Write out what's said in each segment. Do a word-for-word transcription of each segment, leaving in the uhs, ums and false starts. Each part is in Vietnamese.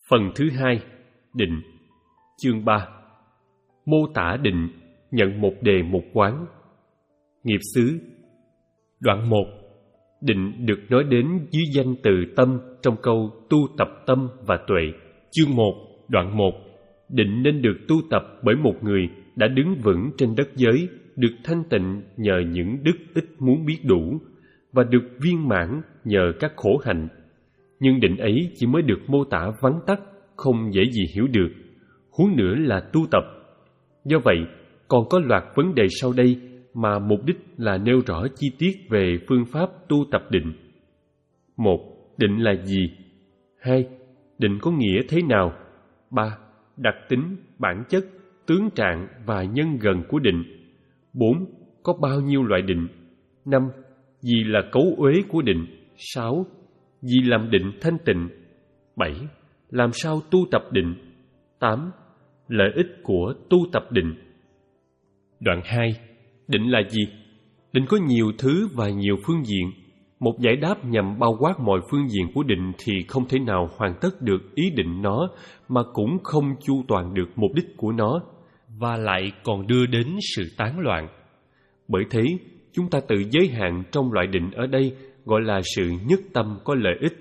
Phần thứ hai, định. Chương ba. Mô tả định, nhận một đề một quán. Nghiệp xứ. Đoạn một. Định được nói đến dưới danh từ tâm trong câu tu tập tâm và tuệ. Chương một, đoạn một. Định nên được tu tập bởi một người đã đứng vững trên đất giới, được thanh tịnh nhờ những đức ít muốn biết đủ, và được viên mãn nhờ các khổ hạnh. Nhưng định ấy chỉ mới được mô tả vắn tắt, không dễ gì hiểu được, huống nữa là tu tập. Do vậy, còn có loạt vấn đề sau đây mà mục đích là nêu rõ chi tiết về phương pháp tu tập định. Một. Định là gì? Hai. Định có nghĩa thế nào? Ba. Đặc tính, bản chất, tướng trạng và nhân gần của định. Bốn. Có bao nhiêu loại định? Năm. Gì là cấu uế của định? Sáu. Gì làm định thanh tịnh? Bảy. Làm sao tu tập định? Tám. Lợi ích của tu tập định. Đoạn hai. Định là gì? Định có nhiều thứ và nhiều phương diện. Một giải đáp nhằm bao quát mọi phương diện của định thì không thể nào hoàn tất được ý định nó, mà cũng không chu toàn được mục đích của nó, và lại còn đưa đến sự tán loạn. Bởi thế, chúng ta tự giới hạn trong loại định ở đây gọi là sự nhất tâm có lợi ích.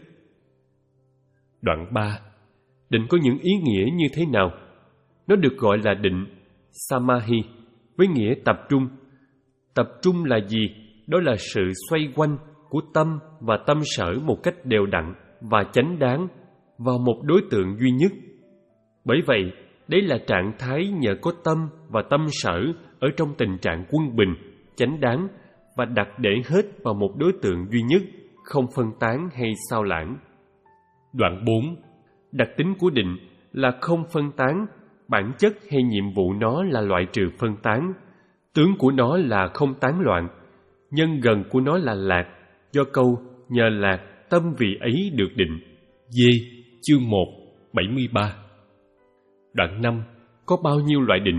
Đoạn ba. Định có những ý nghĩa như thế nào? Nó được gọi là định Samahi, với nghĩa tập trung. Tập trung là gì? Đó là sự xoay quanh của tâm và tâm sở một cách đều đặn và chánh đáng vào một đối tượng duy nhất. Bởi vậy, đấy là trạng thái nhờ có tâm và tâm sở ở trong tình trạng quân bình, chánh đáng và đặt để hết vào một đối tượng duy nhất, không phân tán hay sao lãng. Đoạn bốn. Đặc tính của định là không phân tán, bản chất hay nhiệm vụ nó là loại trừ phân tán, tướng của nó là không tán loạn, nhân gần của nó là lạc, do câu nhờ lạc tâm vị ấy được định. D. Chương một, bảy mươi ba. Đoạn năm. Có bao nhiêu loại định?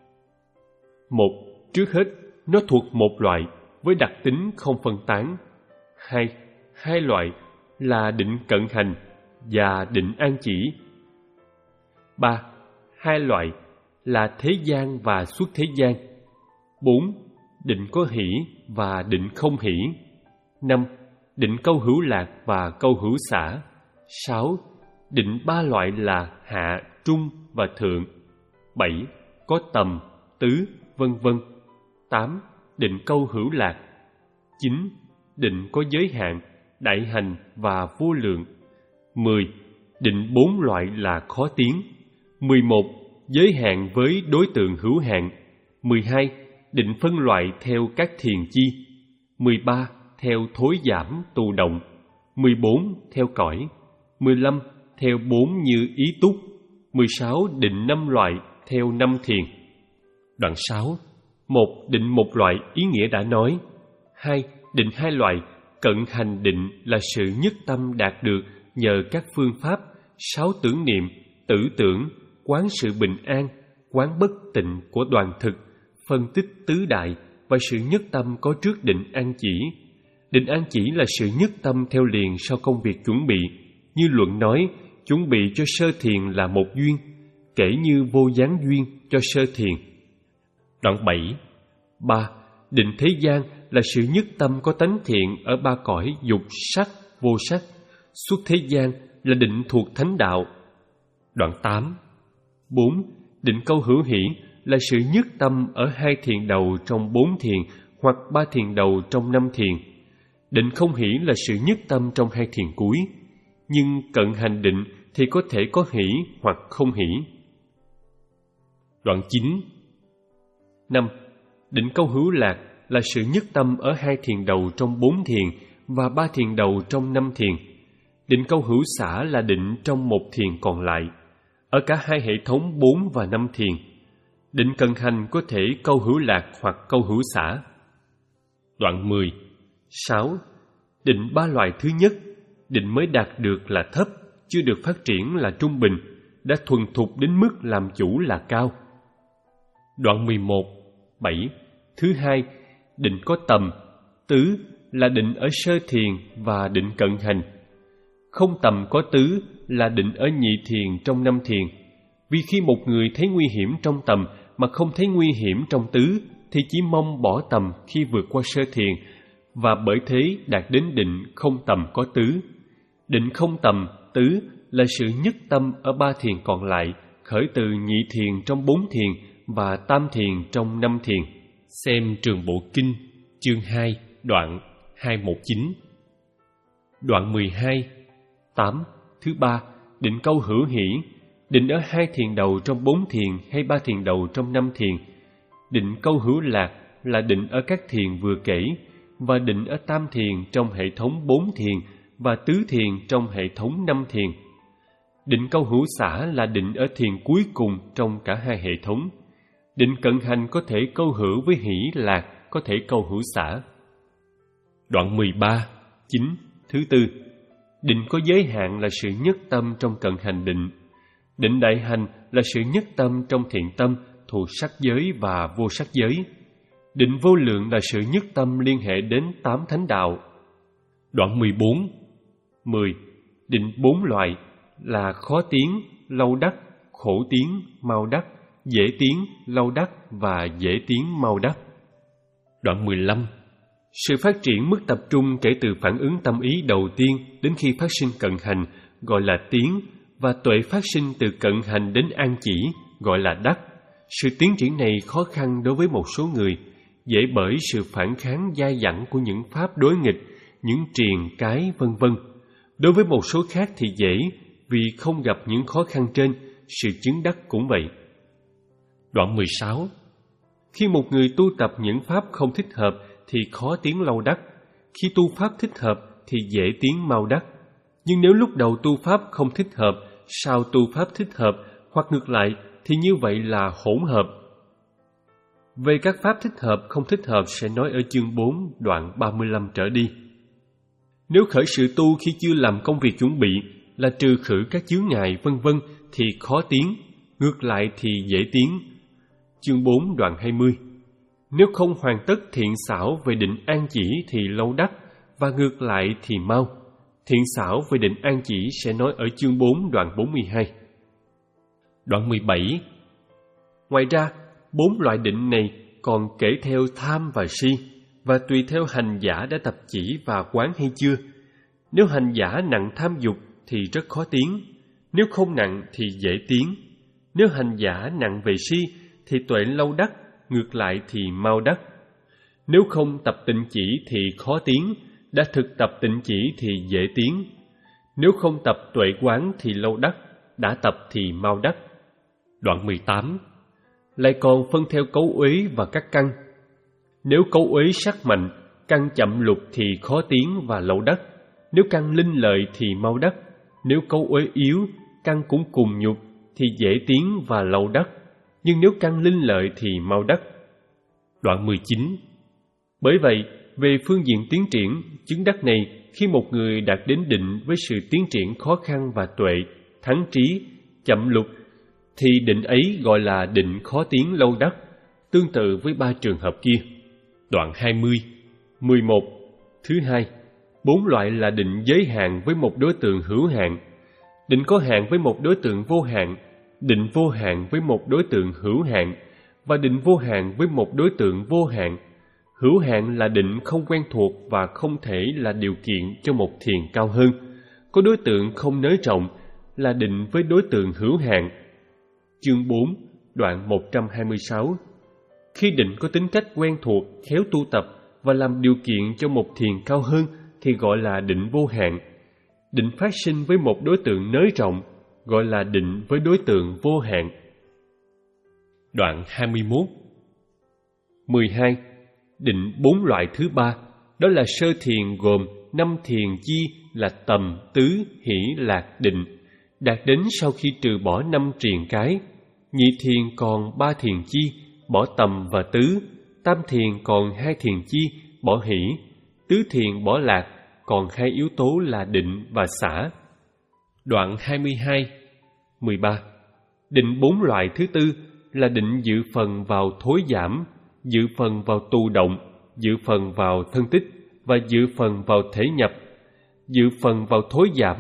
Một. Trước hết, nó thuộc một loại với đặc tính không phân tán. Hai. Hai loại là định cận hành và định an chỉ. Ba. Hai loại là thế gian và xuất thế gian. Bốn. Định có hỷ và định không hỷ. Năm. Định câu hữu lạc và câu hữu xả. Sáu. Định ba loại là hạ, trung và thượng. Bảy. Có tầm, tứ, vân vân. Tám. Định câu hữu lạc. Chín. Định có giới hạn, đại hành và vô lượng. Mười. Định bốn loại là khó tiến. Mười một. Giới hạn với đối tượng hữu hạn. Mười hai. Định phân loại theo các thiền chi. Mười ba. Theo thối giảm tù động. Mười bốn. Theo cõi. Mười lăm. Theo bốn như ý túc. Mười sáu. Định năm loại theo năm thiền. Đoạn sáu. Một. Định một loại ý nghĩa đã nói. Hai. Định hai loại cận hành định là sự nhất tâm đạt được nhờ các phương pháp sáu tưởng niệm, tử tưởng, quán sự bình an, quán bất tịnh của đoàn thực, phân tích tứ đại và sự nhất tâm có trước định an chỉ. Định an chỉ là sự nhất tâm theo liền sau công việc chuẩn bị. Như luận nói, chuẩn bị cho sơ thiền là một duyên, kể như vô gián duyên cho sơ thiền. Đoạn bảy. Ba. Định thế gian là sự nhất tâm có tánh thiện ở ba cõi dục sắc, vô sắc. Xuất thế gian là định thuộc thánh đạo. Đoạn tám. Bốn. Định câu hữu hỷ là sự nhất tâm ở hai thiền đầu trong bốn thiền hoặc ba thiền đầu trong năm thiền. Định không hỷ là sự nhất tâm trong hai thiền cuối, nhưng cận hành định thì có thể có hỷ hoặc không hỷ. Đoạn chín. Năm. Định câu hữu lạc là sự nhất tâm ở hai thiền đầu trong bốn thiền và ba thiền đầu trong năm thiền. Định câu hữu xả là định trong một thiền còn lại, ở cả hai hệ thống bốn và năm thiền. Định cận hành có thể câu hữu lạc hoặc câu hữu xả. Đoạn mười. Sáu. Định ba loại thứ nhất, định mới đạt được là thấp, chưa được phát triển là trung bình, đã thuần thục đến mức làm chủ là cao. Đoạn mười một. Bảy. Thứ hai, định có tầm, tứ là định ở sơ thiền và định cận hành. Không tầm có tứ là định ở nhị thiền trong năm thiền. Vì khi một người thấy nguy hiểm trong tầm mà không thấy nguy hiểm trong tứ thì chỉ mong bỏ tầm khi vượt qua sơ thiền, và bởi thế đạt đến định không tầm có tứ. Định không tầm, tứ là sự nhất tâm ở ba thiền còn lại, khởi từ nhị thiền trong bốn thiền và tam thiền trong năm thiền. Xem Trường Bộ Kinh, chương hai, đoạn hai một chín. Đoạn mười hai, tám, thứ ba, định câu hữu hỷ, định ở hai thiền đầu trong bốn thiền hay ba thiền đầu trong năm thiền. Định câu hữu lạc là định ở các thiền vừa kể, và định ở tam thiền trong hệ thống bốn thiền và tứ thiền trong hệ thống năm thiền. Định câu hữu xả là định ở thiền cuối cùng trong cả hai hệ thống. Định cận hành có thể câu hữu với hỷ lạc, có thể câu hữu xả. Đoạn mười ba, chín, thứ tư, định có giới hạn là sự nhất tâm trong cận hành định. Định đại hành là sự nhất tâm trong thiện tâm, thuộc sắc giới và vô sắc giới. Định vô lượng là sự nhất tâm liên hệ đến tám thánh đạo. Đoạn mười bốn, mười, định bốn loại là khó tiến, lâu đắc, khổ tiến, mau đắc, dễ tiến, lâu đắc và dễ tiến, mau đắc. Đoạn mười lăm, sự phát triển mức tập trung kể từ phản ứng tâm ý đầu tiên đến khi phát sinh cận hành gọi là tiến, và tuệ phát sinh từ cận hành đến an chỉ gọi là đắc. Sự tiến triển này khó khăn đối với một số người, dễ bởi sự phản kháng dai dẳng của những pháp đối nghịch, những triền cái vân vân. Đối với một số khác thì dễ, vì không gặp những khó khăn trên, sự chứng đắc cũng vậy. Đoạn mười sáu, khi một người tu tập những pháp không thích hợp thì khó tiến lâu đắc, khi tu pháp thích hợp thì dễ tiến mau đắc. Nhưng nếu lúc đầu tu pháp không thích hợp, sau tu pháp thích hợp, hoặc ngược lại, thì như vậy là hỗn hợp. Về các pháp thích hợp, không thích hợp sẽ nói ở chương bốn, đoạn ba mươi lăm trở đi. Nếu khởi sự tu khi chưa làm công việc chuẩn bị, là trừ khử các chướng ngại vân vân thì khó tiến, ngược lại thì dễ tiến. Chương bốn, đoạn hai mươi. Nếu không hoàn tất thiện xảo về định an chỉ thì lâu đắc, và ngược lại thì mau. Thiện xảo về định an chỉ sẽ nói ở chương bốn, đoạn bốn mươi hai. Đoạn mười bảy. Ngoài ra, bốn loại định này còn kể theo tham và si, và tùy theo hành giả đã tập chỉ và quán hay chưa. Nếu hành giả nặng tham dục thì rất khó tiến, nếu không nặng thì dễ tiến. Nếu hành giả nặng về si thì tuệ lâu đắc, ngược lại thì mau đắc. Nếu không tập tịnh chỉ thì khó tiến, đã thực tập tịnh chỉ thì dễ tiến. Nếu không tập tuệ quán thì lâu đắc, đã tập thì mau đắc. Đoạn mười tám. Lại còn phân theo cấu uế và các căn. Nếu cấu uế sắc mạnh, căn chậm lục thì khó tiến và lâu đắc. Nếu căn linh lợi thì mau đắc. Nếu cấu uế yếu, căn cũng cùng nhục thì dễ tiến và lâu đắc. Nhưng nếu căn linh lợi thì mau đắc. Đoạn mười chín. Bởi vậy, về phương diện tiến triển, chứng đắc này, khi một người đạt đến định với sự tiến triển khó khăn và tuệ, thắng trí, chậm lục, thì định ấy gọi là định khó tiến lâu đắc, tương tự với ba trường hợp kia. Đoạn hai mươi, mười một, thứ hai, bốn loại là định giới hạn với một đối tượng hữu hạn, định có hạn với một đối tượng vô hạn, định vô hạn với một đối tượng hữu hạn, và định vô hạn với một đối tượng vô hạn. Hữu hạn là định không quen thuộc và không thể là điều kiện cho một thiền cao hơn. Có đối tượng không nới rộng là định với đối tượng hữu hạn. Chương bốn, đoạn một trăm hai mươi sáu. Khi định có tính cách quen thuộc, khéo tu tập và làm điều kiện cho một thiền cao hơn thì gọi là định vô hạn. Định phát sinh với một đối tượng nới rộng gọi là định với đối tượng vô hạn. Đoạn hai mươi mốt. mười hai. Định bốn loại thứ ba, đó là sơ thiền gồm năm thiền chi là tầm, tứ, hỷ, lạc, định, đạt đến sau khi trừ bỏ năm triền cái. Nhị thiền còn ba thiền chi, bỏ tầm và tứ. Tam thiền còn hai thiền chi, bỏ hỷ. Tứ thiền bỏ lạc, còn hai yếu tố là định và xả. Đoạn hai mươi hai, mười ba. Định bốn loại thứ tư là định dự phần vào thối giảm, dự phần vào tù động, dự phần vào thân tích và dự phần vào thể nhập. Dự phần vào thối giảm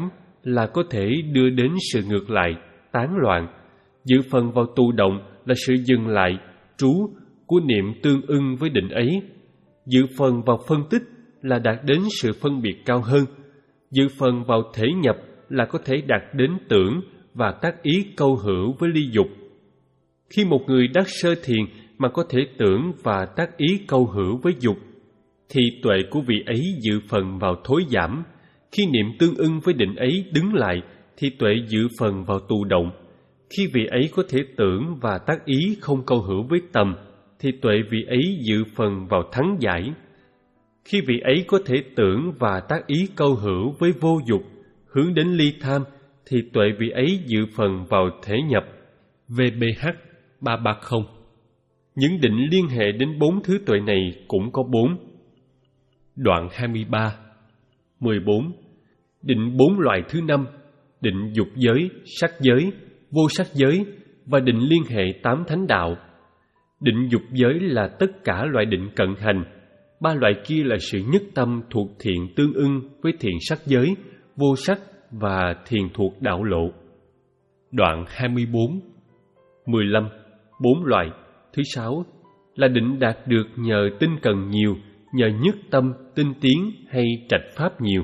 là có thể đưa đến sự ngược lại, tán loạn. Dự phần vào tù động là sự dừng lại, trú của niệm tương ưng với định ấy. Dự phần vào phân tích là đạt đến sự phân biệt cao hơn. Dự phần vào thể nhập là có thể đạt đến tưởng và tác ý câu hữu với ly dục. Khi một người đắc sơ thiền mà có thể tưởng và tác ý câu hữu với dục, thì tuệ của vị ấy dự phần vào thối giảm. Khi niệm tương ưng với định ấy đứng lại, thì tuệ dự phần vào tù động. Khi vị ấy có thể tưởng và tác ý không câu hữu với tầm, thì tuệ vị ấy dự phần vào thắng giải. Khi vị ấy có thể tưởng và tác ý câu hữu với vô dục, hướng đến ly tham, thì tuệ vị ấy dự phần vào thể nhập. vê bê hát ba trăm ba mươi. Những định liên hệ đến bốn thứ tuệ này cũng có bốn. Đoạn hai mươi ba. mười bốn. Định bốn loại thứ năm: định dục giới, sắc giới, vô sắc giới và định liên hệ tám thánh đạo. Định dục giới là tất cả loại định cận hành. Ba loại kia là sự nhất tâm thuộc thiện tương ưng với thiện sắc giới, vô sắc và thiền thuộc đạo lộ. Đoạn hai mươi bốn. mười lăm. Bốn loại. Thứ sáu là định đạt được nhờ tinh cần nhiều, nhờ nhất tâm, tinh tiến hay trạch pháp nhiều.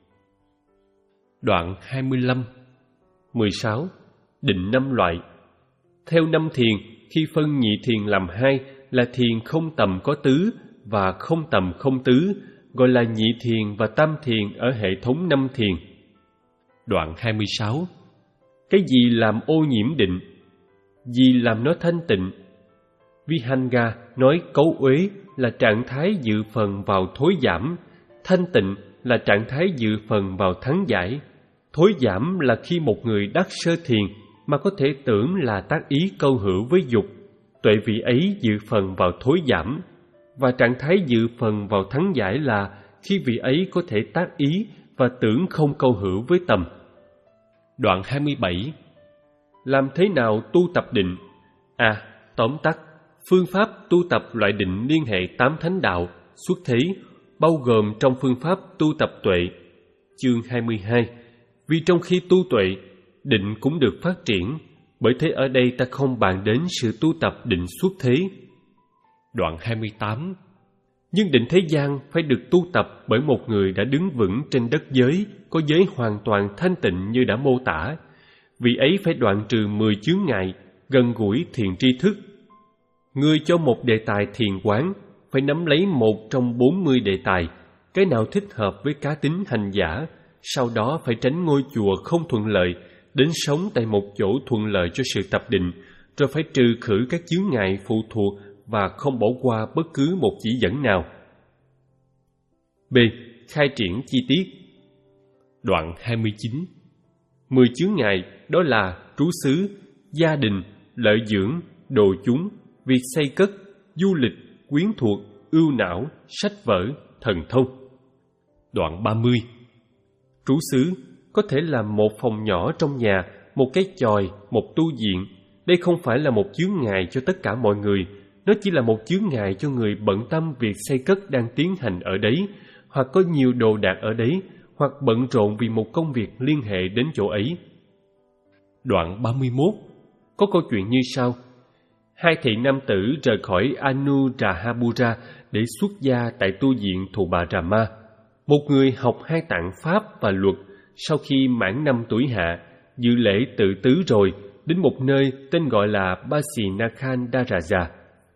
Đoạn hai mươi lăm. mười sáu. Định năm loại. Theo năm thiền, khi phân nhị thiền làm hai là thiền không tầm có tứ và không tầm không tứ, gọi là nhị thiền và tam thiền ở hệ thống năm thiền. Đoạn hai mươi sáu. Cái gì làm ô nhiễm định? Gì làm nó thanh tịnh? Vihanga nói cấu uế là trạng thái dự phần vào thối giảm, thanh tịnh là trạng thái dự phần vào thắng giải. Thối giảm là khi một người đắc sơ thiền mà có thể tưởng là tác ý câu hữu với dục, tuệ vị ấy dự phần vào thối giảm. Và trạng thái dự phần vào thắng giải là khi vị ấy có thể tác ý và tưởng không câu hữu với tầm. Đoạn hai mươi bảy. Làm thế nào tu tập định? À, tóm tắt, phương pháp tu tập loại định liên hệ tám thánh đạo, xuất thế, bao gồm trong phương pháp tu tập tuệ. Chương hai mươi hai. Vì trong khi tu tuệ, định cũng được phát triển, bởi thế ở đây ta không bàn đến sự tu tập định xuất thế. Đoạn hai mươi tám. Nhưng định thế gian phải được tu tập bởi một người đã đứng vững trên đất giới, có giới hoàn toàn thanh tịnh như đã mô tả. Vị ấy phải đoạn trừ mười chướng ngại, gần gũi thiền tri thức. Người cho một đề tài thiền quán phải nắm lấy một trong bốn mươi đề tài, cái nào thích hợp với cá tính hành giả, sau đó phải tránh ngôi chùa không thuận lợi, đến sống tại một chỗ thuận lợi cho sự tập định, rồi phải trừ khử các chướng ngại phụ thuộc và không bỏ qua bất cứ một chỉ dẫn nào. B. Khai triển chi tiết. Đoạn hai mươi chín. Mười chướng ngại đó là trú xứ, gia đình, lợi dưỡng, đồ chúng, việc xây cất, du lịch, quyến thuộc, ưu não, sách vở, thần thông. Đoạn ba mươi. Trú xứ có thể là một phòng nhỏ trong nhà, một cái chòi, một tu viện. Đây không phải là một chướng ngại cho tất cả mọi người, nó chỉ là một chướng ngại cho người bận tâm việc xây cất đang tiến hành ở đấy, hoặc có nhiều đồ đạc ở đấy, hoặc bận rộn vì một công việc liên hệ đến chỗ ấy. Đoạn ba mươi mốt. Có câu chuyện như sau. Hai thị nam tử rời khỏi Anuradhapura để xuất gia tại tu viện Thù Bà Rà Ma. Một người học hai tạng pháp và luật, sau khi mãn năm tuổi hạ, dự lễ tự tứ rồi, đến một nơi tên gọi là Basinakhandaraja.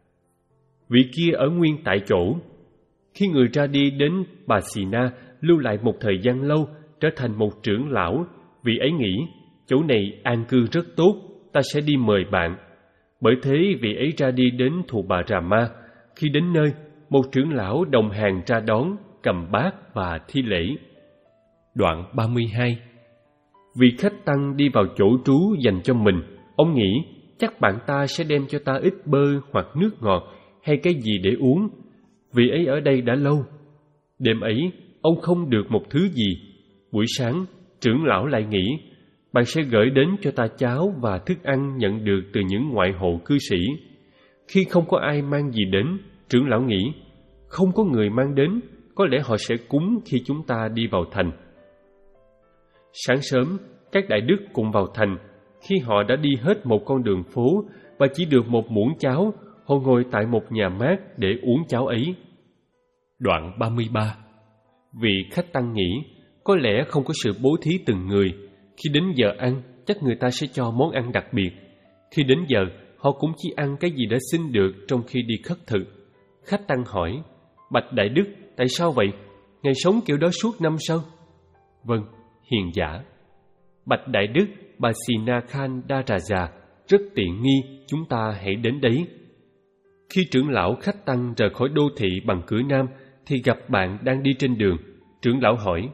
Vị kia ở nguyên tại chỗ. Khi người ra đi đến Basina, lưu lại một thời gian lâu, trở thành một trưởng lão, vị ấy nghĩ, chỗ này an cư rất tốt, ta sẽ đi mời bạn. Bởi thế vị ấy ra đi đến Thù Bà Rà Ma. Khi đến nơi, một trưởng lão đồng hàng ra đón, cầm bát và thi lễ. Đoạn ba mươi hai. Vị khách tăng đi vào chỗ trú dành cho mình. Ông nghĩ, chắc bạn ta sẽ đem cho ta ít bơ hoặc nước ngọt hay cái gì để uống. Vị ấy ở đây đã lâu. Đêm ấy, ông không được một thứ gì. Buổi sáng, trưởng lão lại nghĩ, bạn sẽ gửi đến cho ta cháo và thức ăn nhận được từ những ngoại hộ cư sĩ. Khi không có ai mang gì đến, trưởng lão nghĩ, không có người mang đến, có lẽ họ sẽ cúng khi chúng ta đi vào thành. Sáng sớm, các đại đức cùng vào thành. Khi họ đã đi hết một con đường phố và chỉ được một muỗng cháo, họ ngồi tại một nhà mát để uống cháo ấy. Đoạn ba mươi ba. Vị khách tăng nghĩ, có lẽ không có sự bố thí từng người. Khi đến giờ ăn, chắc người ta sẽ cho món ăn đặc biệt. Khi đến giờ, họ cũng chỉ ăn cái gì đã xin được trong khi đi khất thực. Khách tăng hỏi, bạch đại đức, tại sao vậy? Ngài sống kiểu đó suốt năm sao? Vâng, hiền giả. Bạch đại đức, bà Sina Khan Daraja, rất tiện nghi, chúng ta hãy đến đấy. Khi trưởng lão khách tăng rời khỏi đô thị bằng cửa nam, thì gặp bạn đang đi trên đường. Trưởng lão hỏi,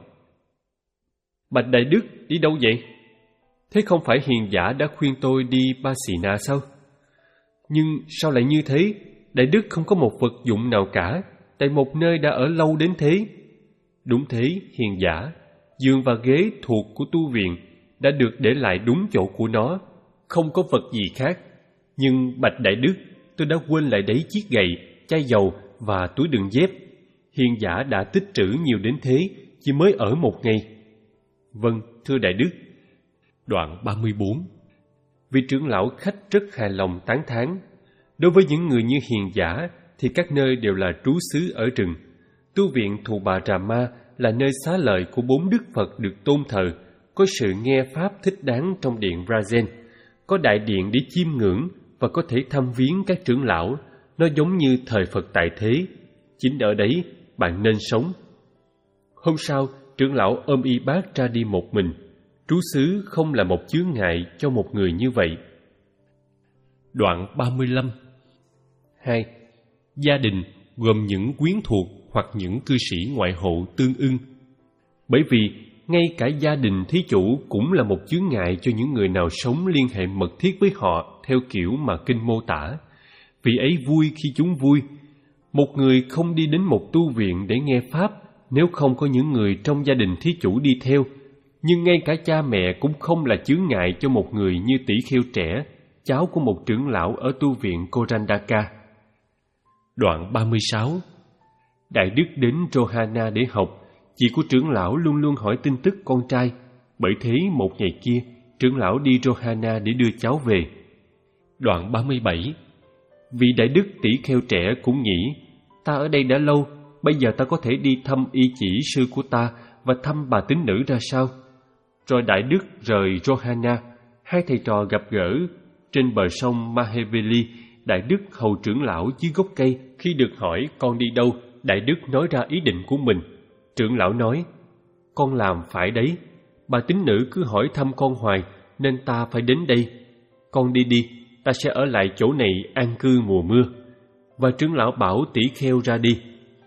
bạch đại đức, đi đâu vậy? Thế không phải hiền giả đã khuyên tôi đi Ba Xì Na sao? Nhưng sao lại như thế? Đại đức không có một vật dụng nào cả, tại một nơi đã ở lâu đến thế. Đúng thế, hiền giả, giường và ghế thuộc của tu viện đã được để lại đúng chỗ của nó, không có vật gì khác. Nhưng bạch đại đức, tôi đã quên lại đấy chiếc gậy, chai dầu và túi đựng dép. Hiền giả đã tích trữ nhiều đến thế, chỉ mới ở một ngày. Vâng, thưa đại đức. Đoạn ba mươi bốn. Vị trưởng lão khách rất hài lòng tán thán. Đối với những người như hiền giả thì các nơi đều là trú xứ ở rừng. Tu viện Thù Bà Rà Ma là nơi xá lợi của bốn đức Phật được tôn thờ, có sự nghe pháp thích đáng trong điện Rajen, có đại điện để chiêm ngưỡng và có thể thăm viếng các trưởng lão. Nó giống như thời Phật tại thế. Chính ở đấy bạn nên sống. Hôm sau, trưởng lão ôm y bát ra đi một mình. Trú xứ không là một chướng ngại cho một người như vậy. Đoạn ba mươi lăm. hai. Gia đình gồm những quyến thuộc hoặc những cư sĩ ngoại hộ tương ưng. Bởi vì ngay cả gia đình thí chủ cũng là một chướng ngại cho những người nào sống liên hệ mật thiết với họ theo kiểu mà kinh mô tả. Vì ấy vui khi chúng vui. Một người không đi đến một tu viện để nghe pháp nếu không có những người trong gia đình thí chủ đi theo. Nhưng ngay cả cha mẹ cũng không là chướng ngại cho một người như tỷ kheo trẻ, cháu của một trưởng lão ở tu viện Korandaka. Đoạn ba mươi sáu. Đại đức đến Rohana để học. Chị của trưởng lão luôn luôn hỏi tin tức con trai. Bởi thế một ngày kia, trưởng lão đi Rohana để đưa cháu về. Đoạn ba mươi bảy. Vị đại đức tỷ kheo trẻ cũng nghĩ, ta ở đây đã lâu, bây giờ ta có thể đi thăm y chỉ sư của ta và thăm bà tín nữ ra sao? Rồi đại đức rời Rohana. Hai thầy trò gặp gỡ trên bờ sông Maheveli. Đại đức hầu trưởng lão dưới gốc cây. Khi được hỏi con đi đâu, đại đức nói ra ý định của mình. Trưởng lão nói, con làm phải đấy. Bà tín nữ cứ hỏi thăm con hoài, nên ta phải đến đây. Con đi đi, ta sẽ ở lại chỗ này an cư mùa mưa. Và trưởng lão bảo tỷ kheo ra đi.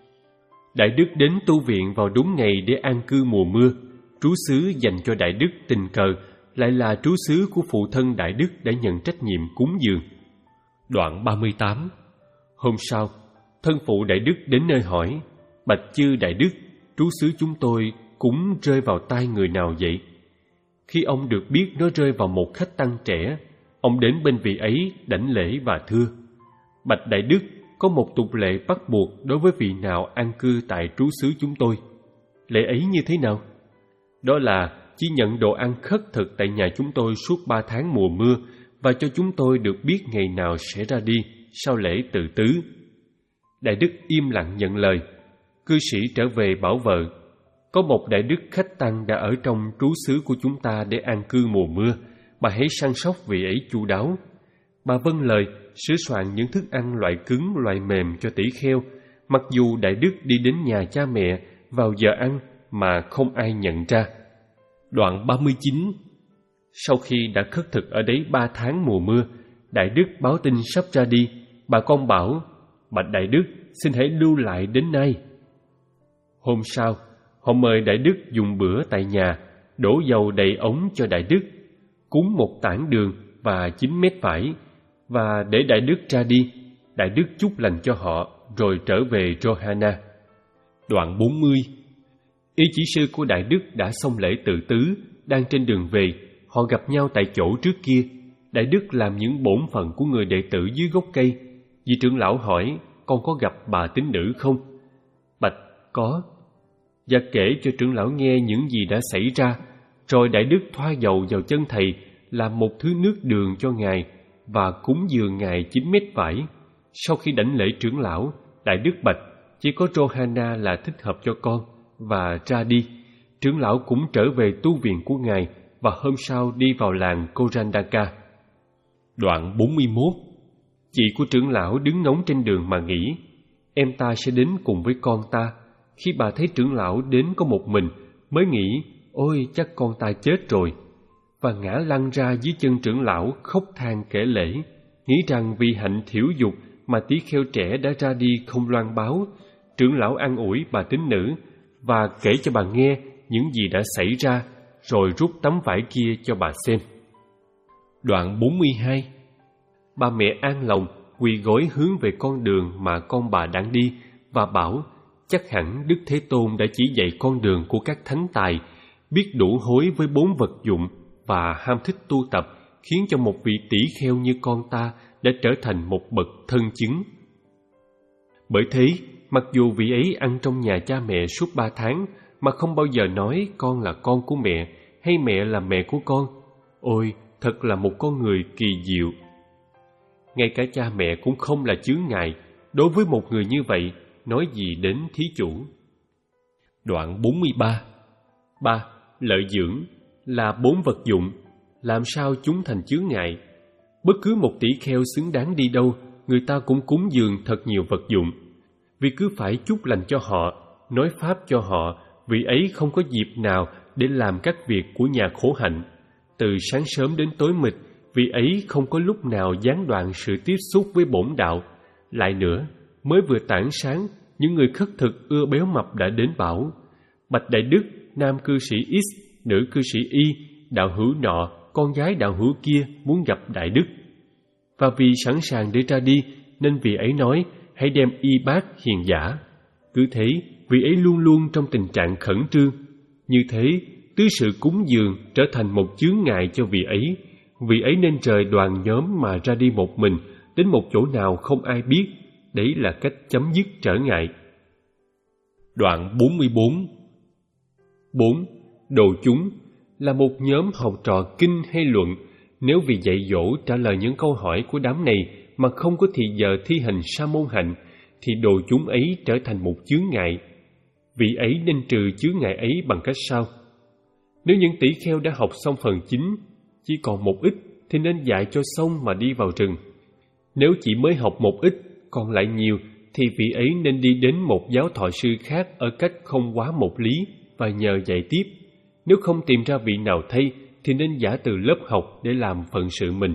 Đại đức đến tu viện vào đúng ngày để an cư mùa mưa. Trú xứ dành cho đại đức tình cờ lại là trú xứ của phụ thân đại đức đã nhận trách nhiệm cúng dường. Đoạn ba mươi tám. Hôm sau, thân phụ đại đức đến nơi hỏi, bạch chư đại đức, trú xứ chúng tôi cũng rơi vào tay người nào vậy? Khi ông được biết nó rơi vào một khách tăng trẻ, ông đến bên vị ấy đảnh lễ và thưa, bạch đại đức, có một tục lệ bắt buộc đối với vị nào an cư tại trú xứ chúng tôi. Lệ ấy như thế nào? Đó là chỉ nhận đồ ăn khất thực tại nhà chúng tôi suốt ba tháng mùa mưa và cho chúng tôi được biết ngày nào sẽ ra đi sau lễ tự tứ. Đại đức im lặng nhận lời. Cư sĩ trở về bảo vợ, có một đại đức khách tăng đã ở trong trú xứ của chúng ta để an cư mùa mưa, bà hãy săn sóc vị ấy chu đáo. Bà vâng lời, sửa soạn những thức ăn loại cứng loại mềm cho tỷ kheo, mặc dù đại đức đi đến nhà cha mẹ vào giờ ăn mà không ai nhận ra. Đoạn ba mươi chín. Sau khi đã khất thực ở đấy ba tháng mùa mưa, đại đức báo tin sắp ra đi. Bà con bảo, bạch đại đức, xin hãy lưu lại đến nay. Hôm sau, họ mời đại đức dùng bữa tại nhà, đổ dầu đầy ống cho đại đức, cúng một tảng đường và chín mét vải, và để đại đức ra đi. Đại đức chúc lành cho họ rồi trở về Rohana. Đoạn bốn mươi. Y chỉ sư của đại đức đã xong lễ tự tứ, đang trên đường về, họ gặp nhau tại chỗ trước kia. Đại đức làm những bổn phận của người đệ tử dưới gốc cây. Vị trưởng lão hỏi, con có gặp bà tín nữ không? Bạch, có. Và kể cho trưởng lão nghe những gì đã xảy ra. Rồi Đại Đức thoa dầu vào chân thầy, làm một thứ nước đường cho ngài và cúng dường ngài chín mét vải. Sau khi đảnh lễ trưởng lão, Đại Đức bạch chỉ có Johanna là thích hợp cho con, và ra đi. Trưởng lão cũng trở về tu viện của ngài, và hôm sau đi vào làng Korandaka. Đoạn bốn mươi mốt. Chị của trưởng lão đứng ngóng trên đường mà nghĩ, em ta sẽ đến cùng với con ta. Khi bà thấy trưởng lão đến có một mình, mới nghĩ, ôi chắc con ta chết rồi, và ngã lăn ra dưới chân trưởng lão khóc than kể lễ, nghĩ rằng vì hạnh thiểu dục mà tỷ kheo trẻ đã ra đi không loan báo. Trưởng lão an ủi bà tín nữ và kể cho bà nghe những gì đã xảy ra, rồi rút tấm vải kia cho bà xem. Đoạn bốn mươi hai. Bà mẹ an lòng quỳ gối hướng về con đường mà con bà đang đi và bảo, chắc hẳn Đức Thế Tôn đã chỉ dạy con đường của các thánh tài, biết đủ hối với bốn vật dụng và ham thích tu tập, khiến cho một vị tỷ kheo như con ta đã trở thành một bậc thân chứng. Bởi thế, mặc dù vị ấy ăn trong nhà cha mẹ suốt ba tháng mà không bao giờ nói con là con của mẹ hay mẹ là mẹ của con, ôi, thật là một con người kỳ diệu. Ngay cả cha mẹ cũng không là chướng ngại, đối với một người như vậy, nói gì đến thí chủ. Đoạn bốn mươi ba. ba. Lợi dưỡng là bốn vật dụng, làm sao chúng thành chướng ngại? Bất cứ một tỷ kheo xứng đáng đi đâu, người ta cũng cúng dường thật nhiều vật dụng, vì cứ phải chúc lành cho họ, nói pháp cho họ, vì ấy không có dịp nào để làm các việc của nhà khổ hạnh. Từ sáng sớm đến tối mịt, vì ấy không có lúc nào gián đoạn sự tiếp xúc với bổn đạo. Lại nữa, mới vừa tảng sáng, những người khất thực ưa béo mập đã đến bảo, bạch Đại Đức, nam cư sĩ X, nữ cư sĩ Y, đạo hữu nọ, con gái đạo hữu kia muốn gặp Đại Đức. Và vì sẵn sàng để ra đi, nên vị ấy nói, hãy đem y bát hiền giả. Cứ thế, vị ấy luôn luôn trong tình trạng khẩn trương. Như thế, tứ sự cúng dường trở thành một chướng ngại cho vị ấy. Vị ấy nên rời đoàn nhóm mà ra đi một mình, đến một chỗ nào không ai biết. Đấy là cách chấm dứt trở ngại. Đoạn bốn mươi bốn. bốn. Đồ chúng là một nhóm học trò kinh hay luận. Nếu vì dạy dỗ trả lời những câu hỏi của đám này mà không có thì giờ thi hành sa môn hạnh, thì đồ chúng ấy trở thành một chướng ngại. Vị ấy nên trừ chướng ngại ấy bằng cách sau. Nếu những tỷ kheo đã học xong phần chính, chỉ còn một ít thì nên dạy cho xong mà đi vào rừng. Nếu chỉ mới học một ít, còn lại nhiều, thì vị ấy nên đi đến một giáo thọ sư khác ở cách không quá một lý và nhờ dạy tiếp. Nếu không tìm ra vị nào thay, thì nên giả từ lớp học để làm phận sự mình.